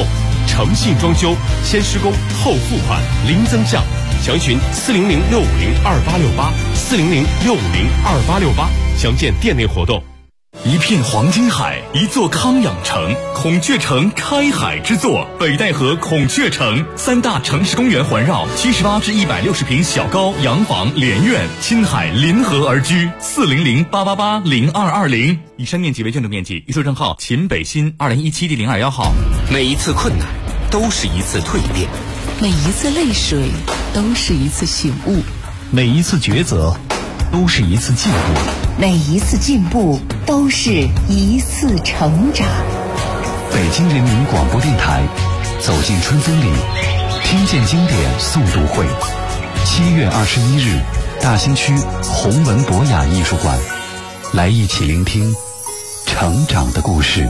诚信装修，先施工后付款，零增项。详询400-650-2868，400-650-2868，详见店内活动。 一片黄金海，一座康养城，孔雀城开海之作，北戴河孔雀城，3大城市公园环绕，78至160平小高洋房连院，亲海临河而居，400-888-0220。以上面积为建筑面积，预售账号秦北新2017第021号。 每一次困难都是一次蜕变， 每一次泪水都是一次醒悟， 每一次抉择都是一次进步， 每一次进步都是一次成长。 北京人民广播电台，走进春风里，听见经典诵读会，7月21日，大兴区弘文博雅艺术馆，来一起聆听成长的故事。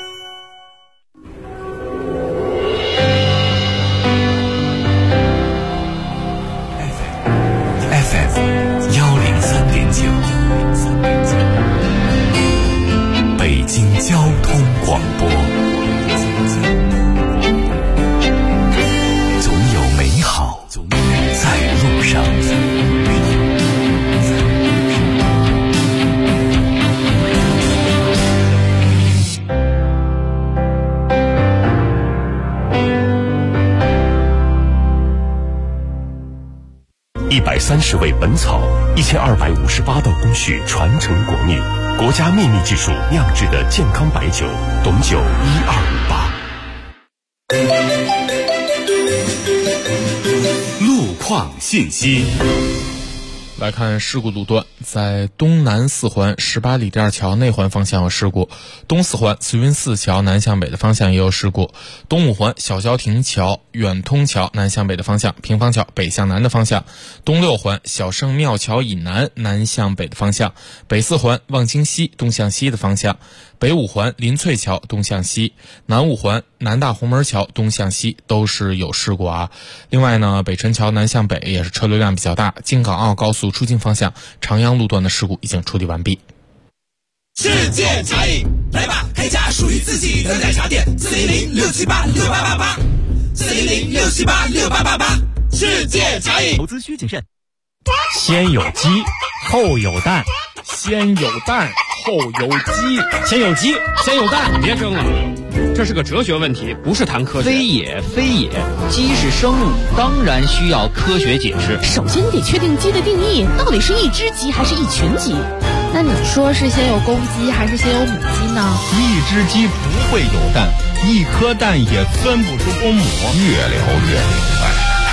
北京交通广播，总有美好在路上。 130味本草，1258道工序传承国秘，国家秘密技术酿制的健康白酒，董酒1258。 路况信息。 来看事故路段，在东南四环18里店桥内环方向有事故，东四环慈云寺桥南向北的方向也有事故，东五环小郊亭桥远通桥南向北的方向，平房桥北向南的方向，东六环小圣庙桥以南南向北的方向，北四环望京西东向西的方向，北五环林翠桥东向西，南五环南大红门桥东向西都是有事故啊。另外呢，北辰桥南向北也是车流量比较大，京港澳高速出京方向长阳路段的事故已经处理完毕。 世界茶饮，来吧，开家属于自己的奶茶店，400-678-6888，400-678-6888，世界茶饮。 投资需谨慎。先有鸡，后有蛋， 先有蛋后有鸡， 先有鸡，先有蛋。 别争了，这是个哲学问题，不是谈科学。 非也，非也，鸡是生物，当然需要科学解释。 首先你得确定鸡的定义，到底是一只鸡还是一群鸡？ 那你说是先有公鸡还是先有母鸡呢？ 一只鸡不会有蛋，一颗蛋也分不出公母。 越聊越明白。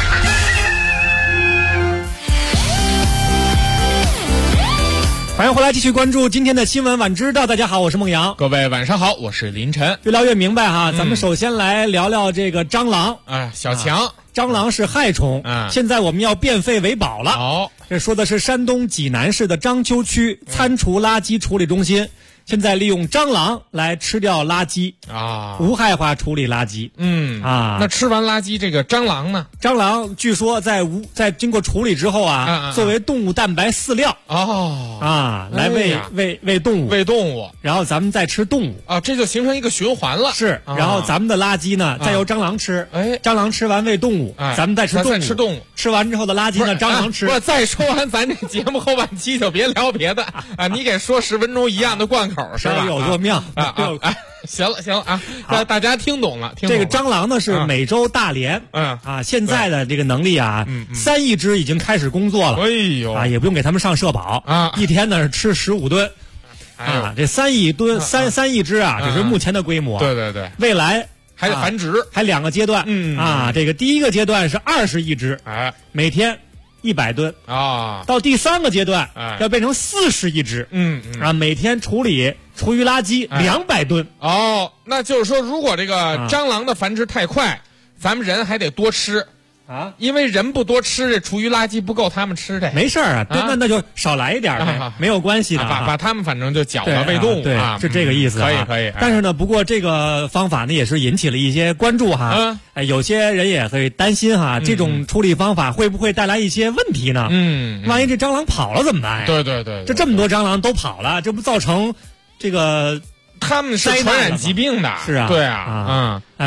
欢迎回来，继续关注今天的新闻晚知道。大家好，我是孟阳。 各位晚上好，我是林晨。 越聊越明白哈，咱们首先来聊聊这个蟑螂。 小强， 蟑螂是害虫，现在我们要变废为宝了。 好， 这说的是山东济南市的章丘区餐厨垃圾处理中心。现在利用蟑螂来吃掉垃圾啊， 无害化处理垃圾。 那吃完垃圾这个蟑螂呢？ 蟑螂据说在经过处理之后作为动物蛋白饲料来喂动物， 喂动物， 然后咱们再吃动物这就形成一个循环了。 是，然后咱们的垃圾呢再由蟑螂吃，蟑螂吃完喂动物，咱们再吃动物，吃完之后的垃圾呢蟑螂吃。 不是，再说完咱这节目后半期就别聊别的你给说10分钟一样的贯口。是吧？ 有多妙行了啊！大家听懂了。 这个蟑螂呢是美洲大连，现在的这个能力3亿只已经开始工作了。 哎呦也不用给他们上社保一天呢是吃15吨这3亿吨3亿只这是目前的规模。 对， 未来还得繁殖， 还2个阶段这个第一个阶段是20亿只，每天100吨到第3个阶段要变成40亿只，每天处理厨余垃圾200吨。 那就是说，如果这个蟑螂的繁殖太快，咱们人还得多吃因为人不多吃，这厨余垃圾不够他们吃的。 没事那就少来一点呗，没有关系的。 把他们反正就搅了喂动物是这个意思。 可以。 但是呢，不过这个方法呢也是引起了一些关注有些人也会担心这种处理方法会不会带来一些问题呢？万一这蟑螂跑了怎么办呀？ 对， 这么多蟑螂都跑了，这不造成这个他们是传染疾病的？ 是啊， 对啊，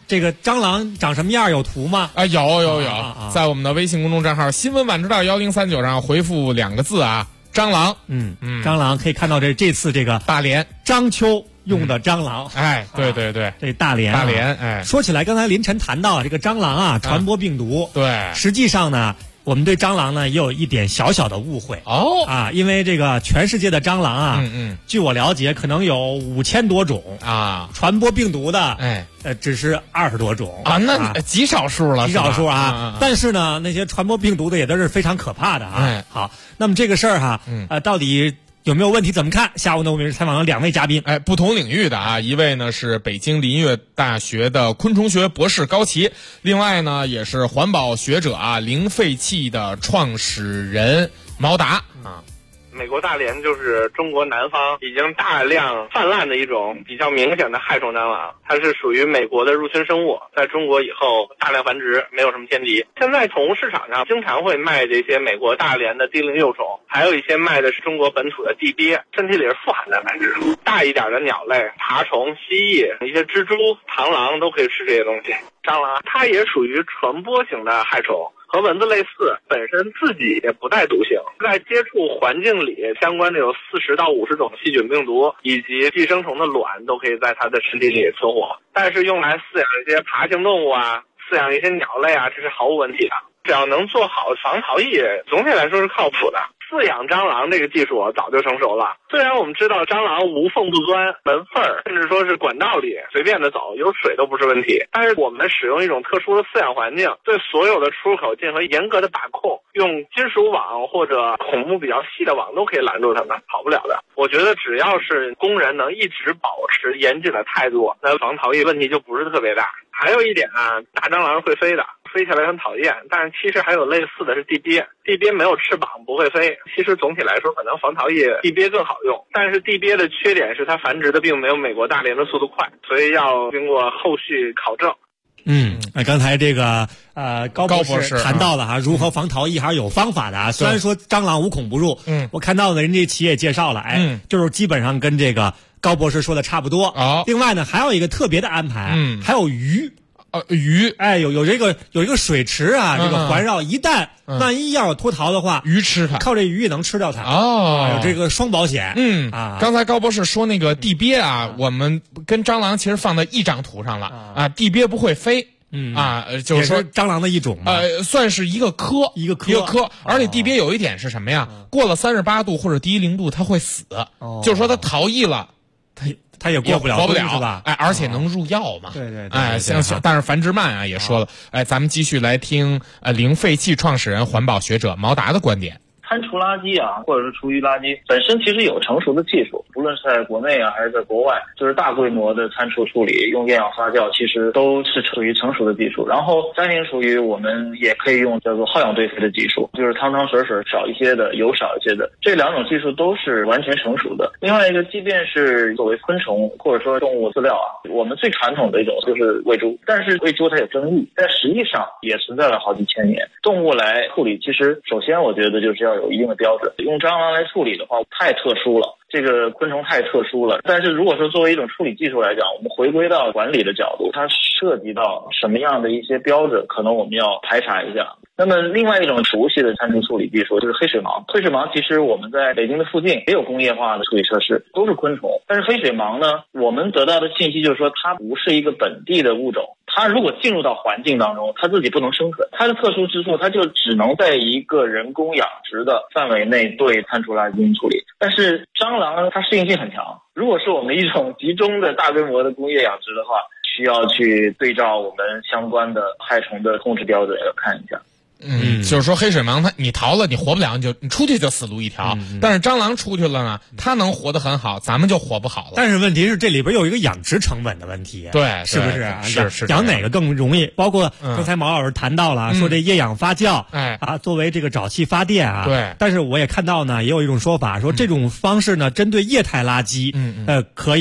这个蟑螂长什么样有图吗？ 啊，有，在我们的微信公众账号新闻晚知道1039上回复2个字啊，蟑螂。 蟑螂可以看到这次这个大连章丘用的蟑螂。 对， 这大连。说起来，刚才凌晨谈到这个蟑螂啊，传播病毒。 对， 实际上呢，我们对蟑螂呢也有一点小小的误会因为这个全世界的蟑螂啊，据我了解，可能有5000多种啊，传播病毒的只是20多种啊，那极少数了， 但是呢，那些传播病毒的也都是非常可怕的啊。好，那么这个事儿到底有没有问题？怎么看？下午呢，我们采访了2位嘉宾， 不同领域的啊，一位呢是北京林业大学的昆虫学博士高奇，另外呢也是环保学者啊，零废弃的创始人毛达啊。 美国大连就是中国南方已经大量泛滥的一种比较明显的害虫蟑螂，它是属于美国的入侵生物，在中国以后大量繁殖，没有什么天敌。现在宠物市场上经常会卖这些美国大连的低龄幼虫，还有一些卖的是中国本土的地鳖，身体里是富含蛋白质。大一点的鸟类、爬虫、蜥蜴、一些蜘蛛、螳螂都可以吃这些东西。蟑螂它也属于传播型的害虫，和蚊子类似，本身自己也不带毒性，在接触环境里相关的有40到50种细菌病毒以及寄生虫的卵都可以在它的身体里存活，但是用来饲养一些爬行动物啊，饲养一些鸟类啊，这是毫无问题的。只要能做好防逃逸，总体来说是靠谱的。饲养蟑螂这个技术早就成熟了，虽然我们知道蟑螂无缝不钻，门缝甚至说是管道里随便的走，有水都不是问题，但是我们使用一种特殊的饲养环境，对所有的出入口进行严格的把控，用金属网或者孔目比较细的网都可以拦住它们，跑不了的。我觉得只要是工人能一直保持严谨的态度，那防逃逸问题就不是特别大。还有一点啊，大蟑螂是会飞的，飞起来很讨厌，但是其实还有类似的是地鳖，地鳖没有翅膀不会飞，其实总体来说可能防逃逸地鳖更好用，但是地鳖的缺点是它繁殖的并没有美国大连的速度快，所以要经过后续考证。 刚才这个高博士谈到了如何防逃逸还是有方法的啊。虽然说蟑螂无孔不入，我看到的人家企业介绍了，就是基本上跟这个高博士说的差不多。另外呢，还有一个特别的安排，还有鱼。有一个水池啊，这个环绕，一旦万一要有脱逃的话， 鱼吃它， 靠这鱼也能吃掉它。有这个双保险。 刚才高博士说那个地鳖啊，我们跟蟑螂其实放在一张图上了啊，地鳖不会飞。就是说蟑螂的一种算是一个科，而且地鳖有一点是什么呀？过了38度或者低0度它会死，就是说它逃逸了， 它也活不了是吧？ 而且能入药嘛。 对， 但是繁殖慢啊，也说了，咱们继续来听零废弃创始人、环保学者毛达的观点。 餐厨垃圾啊，或者是厨余垃圾本身其实有成熟的技术，不论是在国内啊还是在国外，就是大规模的餐厨处理用厌氧发酵，其实都是属于成熟的技术。然后家庭厨余我们也可以用叫做耗氧堆肥的技术，就是汤汤水水少一些的，油少一些的，这2种技术都是完全成熟的。另外一个，即便是作为昆虫或者说动物饲料啊，我们最传统的一种就是喂猪，但是喂猪它有争议，但实际上也存在了好几千年。动物来处理，其实首先我觉得就是要有一定的标准，用蟑螂来处理的话太特殊了，这个昆虫太特殊了。但是如果说作为一种处理技术来讲，我们回归到管理的角度，它涉及到什么样的一些标准，可能我们要排查一下。那么另外一种熟悉的餐厨处理技术就是黑水虻。黑水虻其实我们在北京的附近也有工业化的处理设施，都是昆虫。但是黑水虻呢，我们得到的信息就是说它不是一个本地的物种，它如果进入到环境当中，它自己不能生存。它的特殊之处，它就只能在一个人工养殖的范围内对餐厨垃圾进行处理。但是蟑螂它适应性很强，如果是我们一种集中的大规模的工业养殖的话，需要去对照我们相关的害虫的控制标准要看一下。 就是说黑水虻你逃了，你活不了，你出去就死路一条。但是蟑螂出去了呢，它能活得很好，咱们就活不好了。 但是问题是这里边有一个养殖成本的问题， 对， 是不是？ 是养哪个更容易？包括刚才毛老师谈到了，说这液氧发酵，作为这个沼气发电啊， 对。 但是我也看到呢，也有一种说法说这种方式呢，针对液态垃圾，可以。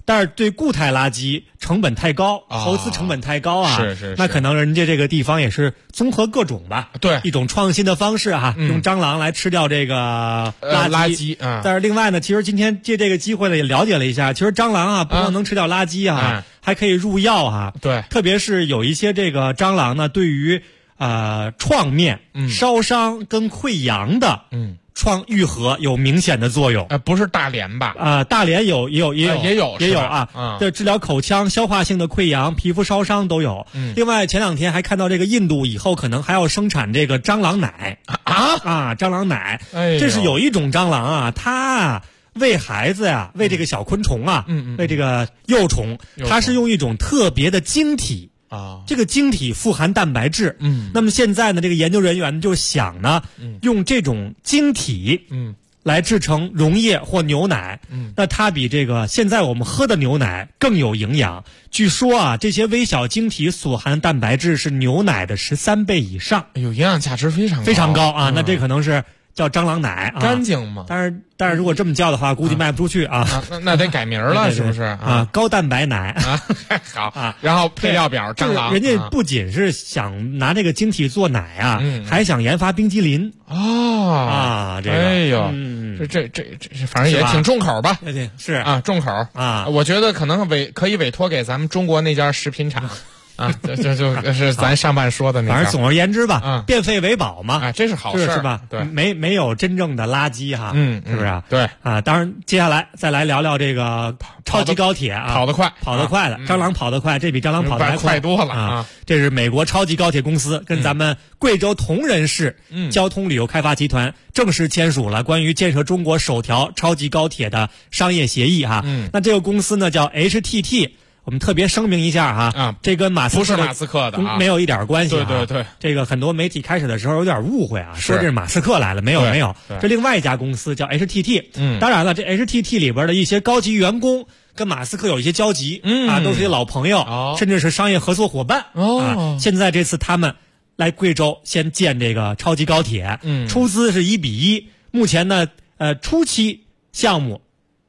但是对固态垃圾成本太高，投资成本太高啊， 是， 那可能人家这个地方也是综合各种吧， 对， 一种创新的方式哈，用蟑螂来吃掉这个垃圾但是另外呢，其实今天借这个机会呢，也了解了一下，其实蟑螂啊，不光能吃掉垃圾啊，还可以入药啊， 对， 特别是有一些这个蟑螂呢，对于创面、烧伤跟溃疡的，愈合有明显的作用。 不是大连吧？ 大连也有啊。 这治疗口腔、消化性的溃疡、皮肤烧伤都有。另外前2天还看到这个印度以后可能还要生产这个蟑螂奶蟑螂奶。这是有一种蟑螂啊，它喂孩子呀，喂这个小昆虫啊，喂这个幼虫，它是用一种特别的晶体。这个晶体富含蛋白质，那么现在呢，这个研究人员就想呢，用这种晶体，来制成溶液或牛奶，那它比这个现在我们喝的牛奶更有营养。据说啊，这些微小晶体所含蛋白质是牛奶的13倍以上， 有营养价值非常高啊。那这可能是叫蟑螂奶， 干净吗？ 但是如果这么叫的话，估计卖不出去啊。 那得改名了，是不是啊？ 高蛋白奶好啊。然后配料表蟑螂， 人家不仅是想拿这个晶体做奶啊，还想研发冰激凌这个。 哎呦，这反正也挺重口吧？ 是啊，重口啊。我觉得可能可以委托给咱们中国那家食品厂。就是咱上半说的那个。 反正总而言之吧，变废为宝嘛， 这是好事， 是吧？ 对， 没有真正的垃圾哈，是不是？ 对啊，当然接下来再来聊聊这个超级高铁啊， 跑得快的，蟑螂跑得快，这比蟑螂跑得还快多了啊！ 这是美国超级高铁公司跟咱们贵州铜仁市交通旅游开发集团正式签署了关于建设中国首条超级高铁的商业协议哈。那这个公司呢叫 HTT。我们特别声明一下哈，这跟不是马斯克的没有一点关系。 对， 这个很多媒体开始的时候有点误会啊，说这是马斯克来了，没有，这另外一家公司叫 HTT。当然了，这 HTT 里边的一些高级员工跟马斯克有一些交集，都是些老朋友，甚至是商业合作伙伴。现在这次他们来贵州先建这个超级高铁，出资是1比1，目前呢，初期项目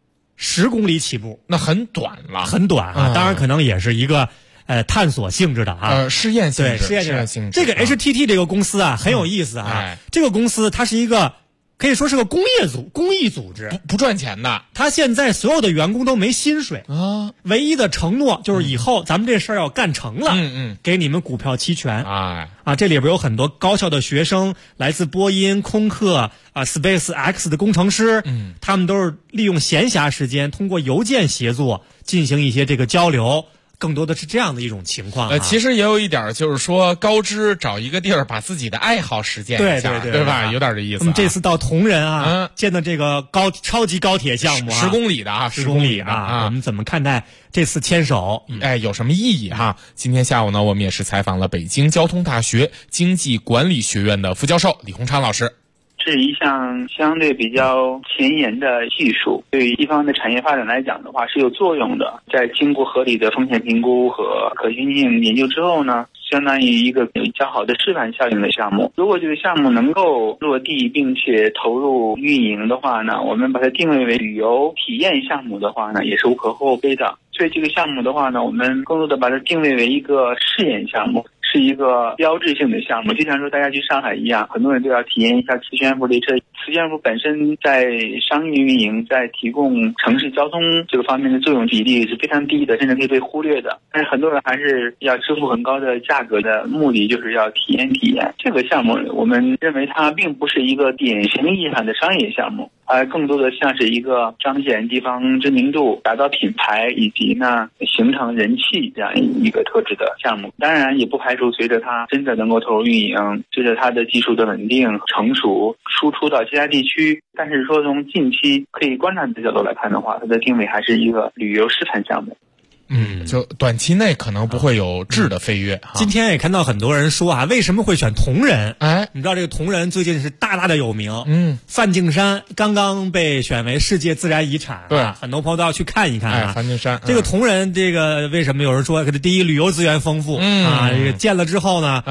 10公里起步， 那很短了， 很短啊！当然可能也是一个探索性质的啊， 试验性质。 对，试验性质。这个 HTT 这个公司啊很有意思啊，这个公司它是一个可以说是个公益组织， 不赚钱的。 他现在所有的员工都没薪水啊，唯一的承诺就是以后咱们这事儿要干成了，给你们股票期权这里边有很多高校的学生，来自波音、空客SpaceX 的工程师，他们都是利用闲暇时间，通过邮件协作进行一些这个交流。更多的是这样的一种情况其实也有一点就是说高知找一个地儿把自己的爱好实践一下，对吧？有点这意思。 这次到铜仁建的这个超级高铁项目 10公里的 10公里我们怎么看待这次牵手？ 有什么意义哈？今天下午呢，我们也是采访了北京交通大学经济管理学院的副教授李洪昌老师。 是一项相对比较前沿的技术，对于地方的产业发展来讲的话是有作用的。在经过合理的风险评估和可行性研究之后呢，相当于一个有较好的示范效应的项目。如果这个项目能够落地并且投入运营的话呢，我们把它定位为旅游体验项目的话呢，也是无可厚非的。所以这个项目的话呢，我们更多的把它定位为一个试验项目，是一个标志性的项目。就像说大家去上海一样，很多人都要体验一下磁悬浮列车。磁悬浮本身在商业运营，在提供城市交通这个方面的作用比例是非常低的，甚至可以被忽略的。但是很多人还是要支付很高的价格的，目的就是要体验。这个项目我们认为它并不是一个典型意义上的商业项目，而更多的像是一个彰显地方知名度、打造品牌以及呢形成人气这样一个特质的项目。当然也不排除随着它真的能够投入运营，随着它的技术的稳定成熟，输出到其他地区。但是说从近期可以观察的角度来看的话，它的定位还是一个旅游示范项目。 就短期内可能不会有质的飞跃。 今天也看到很多人说为什么会选铜仁？你知道这个铜仁最近是大大的有名。梵净山刚刚被选为世界自然遗产， 对， 很多朋友都要去看一看梵净山这个铜仁，这个为什么有人说第一旅游资源丰富这个建了之后呢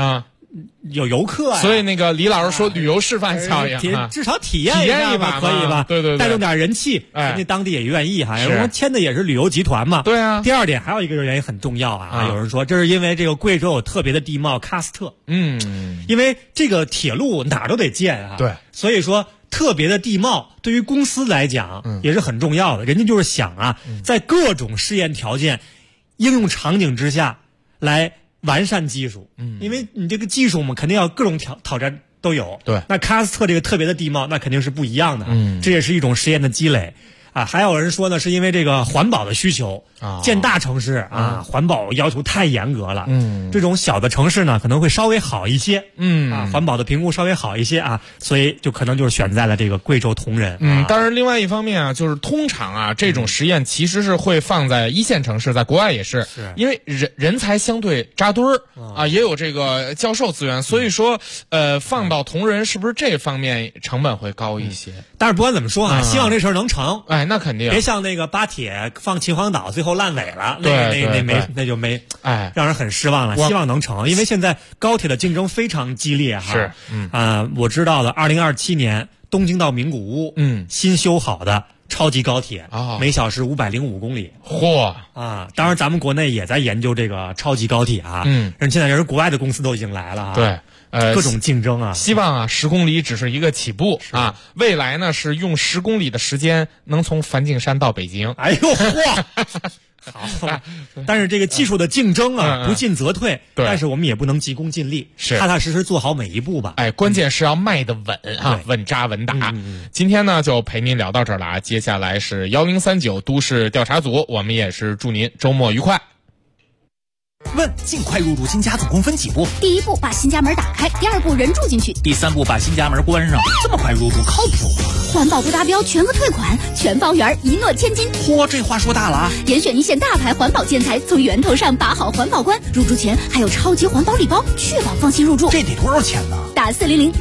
有游客所以那个李老师说旅游示范效应， 至少体验一把可以吧？ 对， 带动点人气，人家当地也愿意哈。我们签的也是旅游集团嘛。 对啊。 第二点还有一个原因很重要啊，有人说这是因为这个贵州有特别的地貌喀斯特，因为这个铁路哪儿都得建啊， 对， 所以说特别的地貌对于公司来讲也是很重要的。人家就是想啊，在各种试验条件、应用场景之下来完善技术，因为你这个技术嘛，肯定要各种挑战都有。 对， 那喀斯特这个特别的地貌，那肯定是不一样的。这也是一种实验的积累啊。还有人说呢，是因为这个环保的需求建大城市啊，环保要求太严格了。这种小的城市呢，可能会稍微好一些。环保的评估稍微好一些啊，所以就可能就是选在了这个贵州铜仁。 当然，另外一方面啊，就是通常啊，这种实验其实是会放在一线城市，在国外也是，因为人才相对扎堆儿啊，也有这个教授资源，所以说放到铜仁是不是这方面成本会高一些？ 但是不管怎么说啊，希望这事儿能成。 哎，那肯定别像那个巴铁放秦皇岛最后烂尾了，那就没让人很失望了。希望能成，因为现在高铁的竞争非常激烈哈。 是， 我知道的，2027年东京到名古屋，新修好的超级高铁，每小时505公里。 嚯啊！当然咱们国内也在研究这个超级高铁啊。现在人国外的公司都已经来了啊。 对。 各种竞争啊， 希望啊10公里只是一个起步啊，未来呢是用10公里的时间能从梵净山到北京。 哎呦嚯！好，但是这个技术的竞争啊，不进则退。 对， 但是我们也不能急功近利，踏踏实实做好每一步吧。 哎，关键是要迈得稳啊，稳扎稳打。今天呢就陪您聊到这儿了啊，接下来是1039都市调查组，我们也是祝您周末愉快。 问尽快入住新家总共分几步？ 第一步把新家门打开，第二步人住进去， 第三步把新家门关上。这么快入住靠谱吗？ 环保不达标全额退款，全包圆，一诺千金。 嚯，这话说大了啊！ 严选一线大牌环保建材，从源头上把好环保关。入住前还有超级环保礼包，确保放心入住。 这得多少钱呢？ 打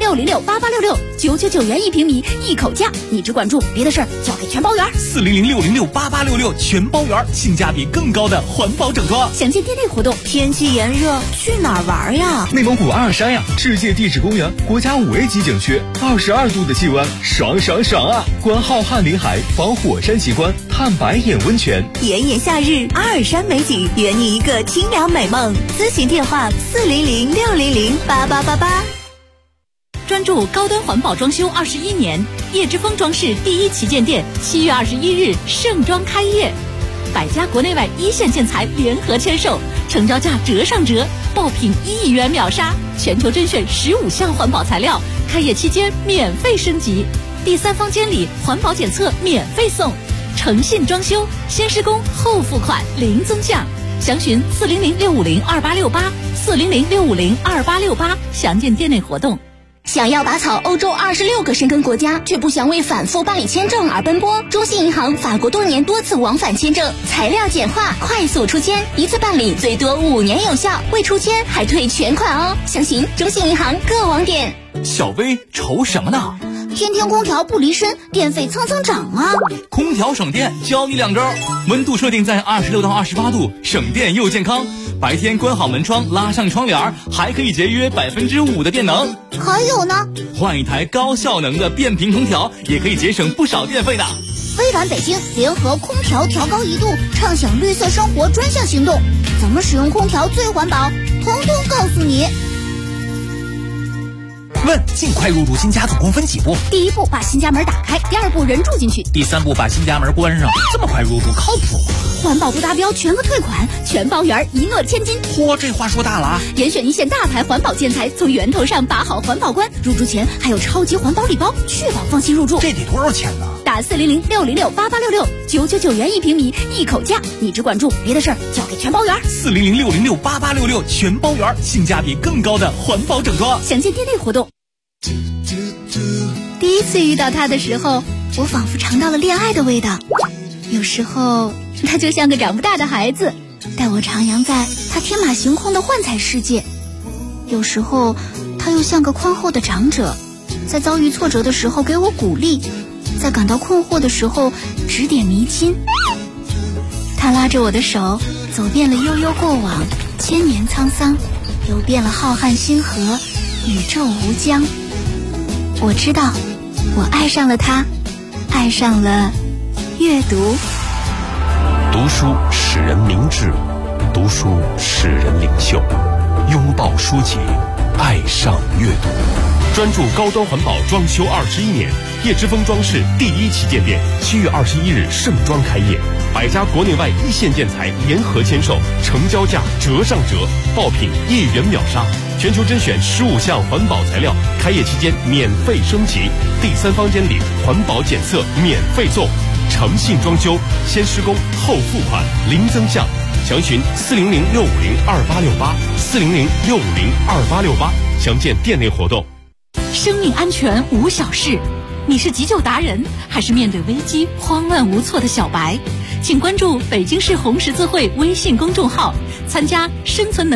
400-606-8866，999元1平米，一口价。你只管住，别的事儿交给全包圆。 400-606-8866，全包圆，性价比更高的环保整装。 详见店内活动。 天气炎热，去哪儿玩呀？ 内蒙古阿尔山呀，世界地质公园，国家5A 级景区，22度的气温，爽爽爽啊！观浩瀚林海，访火山奇观，探白眼温泉。 炎炎夏日，阿尔山美景，圆你一个清凉美梦。咨询电话400-600-8888。 专注高端环保装修21年，叶之峰装饰第一旗舰店7月21日盛装开业。百家国内外一线建材联合签售，成交价折上折，爆品1亿元秒杀，全球甄选15项环保材料，开业期间免费升级，第3方监理环保检测免费送，诚信装修，先施工后付款零增项。详询400-650-2868，400-650-2868，详见店内活动。 想要拔草欧洲26个申根国家，却不想为反复办理签证而奔波？中信银行法国多年多次往返签证，材料简化，快速出签，一次办理最多5年有效，未出签还退全款哦。详询中信银行各网点。 小薇愁什么呢？ 天天空调不离身，电费蹭蹭涨啊！ 空调省电，教你2招：温度设定在26到28度，省电又健康。白天关好门窗，拉上窗帘，还可以节约5%的电能。 还有呢， 换一台高效能的变频空调，也可以节省不少电费的。 微软北京联合空调调高1度，畅享绿色生活专项行动，怎么使用空调最环保，统统告诉你。 问尽快入住新家总共分几步？ 第一步把新家门打开，第二步人住进去， 第3步把新家门关上。这么快入住靠谱吗？ 环保不达标全额退款，全包圆，一诺千金。 嚯，这话说大了啊！ 严选一线大牌环保建材，从源头上把好环保关。入住前还有超级环保礼包，确保放心入住。 这得多少钱呢？ 打400-606-8866，999元1平米，一口价。你只管住，别的事儿交给全包圆。 400-600-8866，全包圆，性价比更高的环保整装。 详见店内活动。第一次遇到他的时候，我仿佛尝到了恋爱的味道。有时候他就像个长不大的孩子，带我徜徉在他天马行空的幻彩世界。有时候他又像个宽厚的长者，在遭遇挫折的时候给我鼓励，在感到困惑的时候指点迷津。他拉着我的手，走遍了悠悠过往，千年沧桑。 游遍了浩瀚星河，宇宙无疆。我知道，我爱上了它，爱上了阅读。 读书使人明智，读书使人领袖。拥抱书籍，爱上阅读。 专注高端环保装修21年，叶之峰装饰第1旗舰店7月21日盛装开业，100家国内外一线建材联合签售，成交价折上折，爆品1元秒杀，全球甄选15项环保材料，开业期间免费升级，第3方监理，环保检测免费送，诚信装修，先施工后付款，零增项。详询400-650-2868，400-650-2868，详见店内活动。 生命安全无小事，你是急救达人，还是面对危机慌乱无措的小白？请关注北京市红十字会微信公众号，参加生存能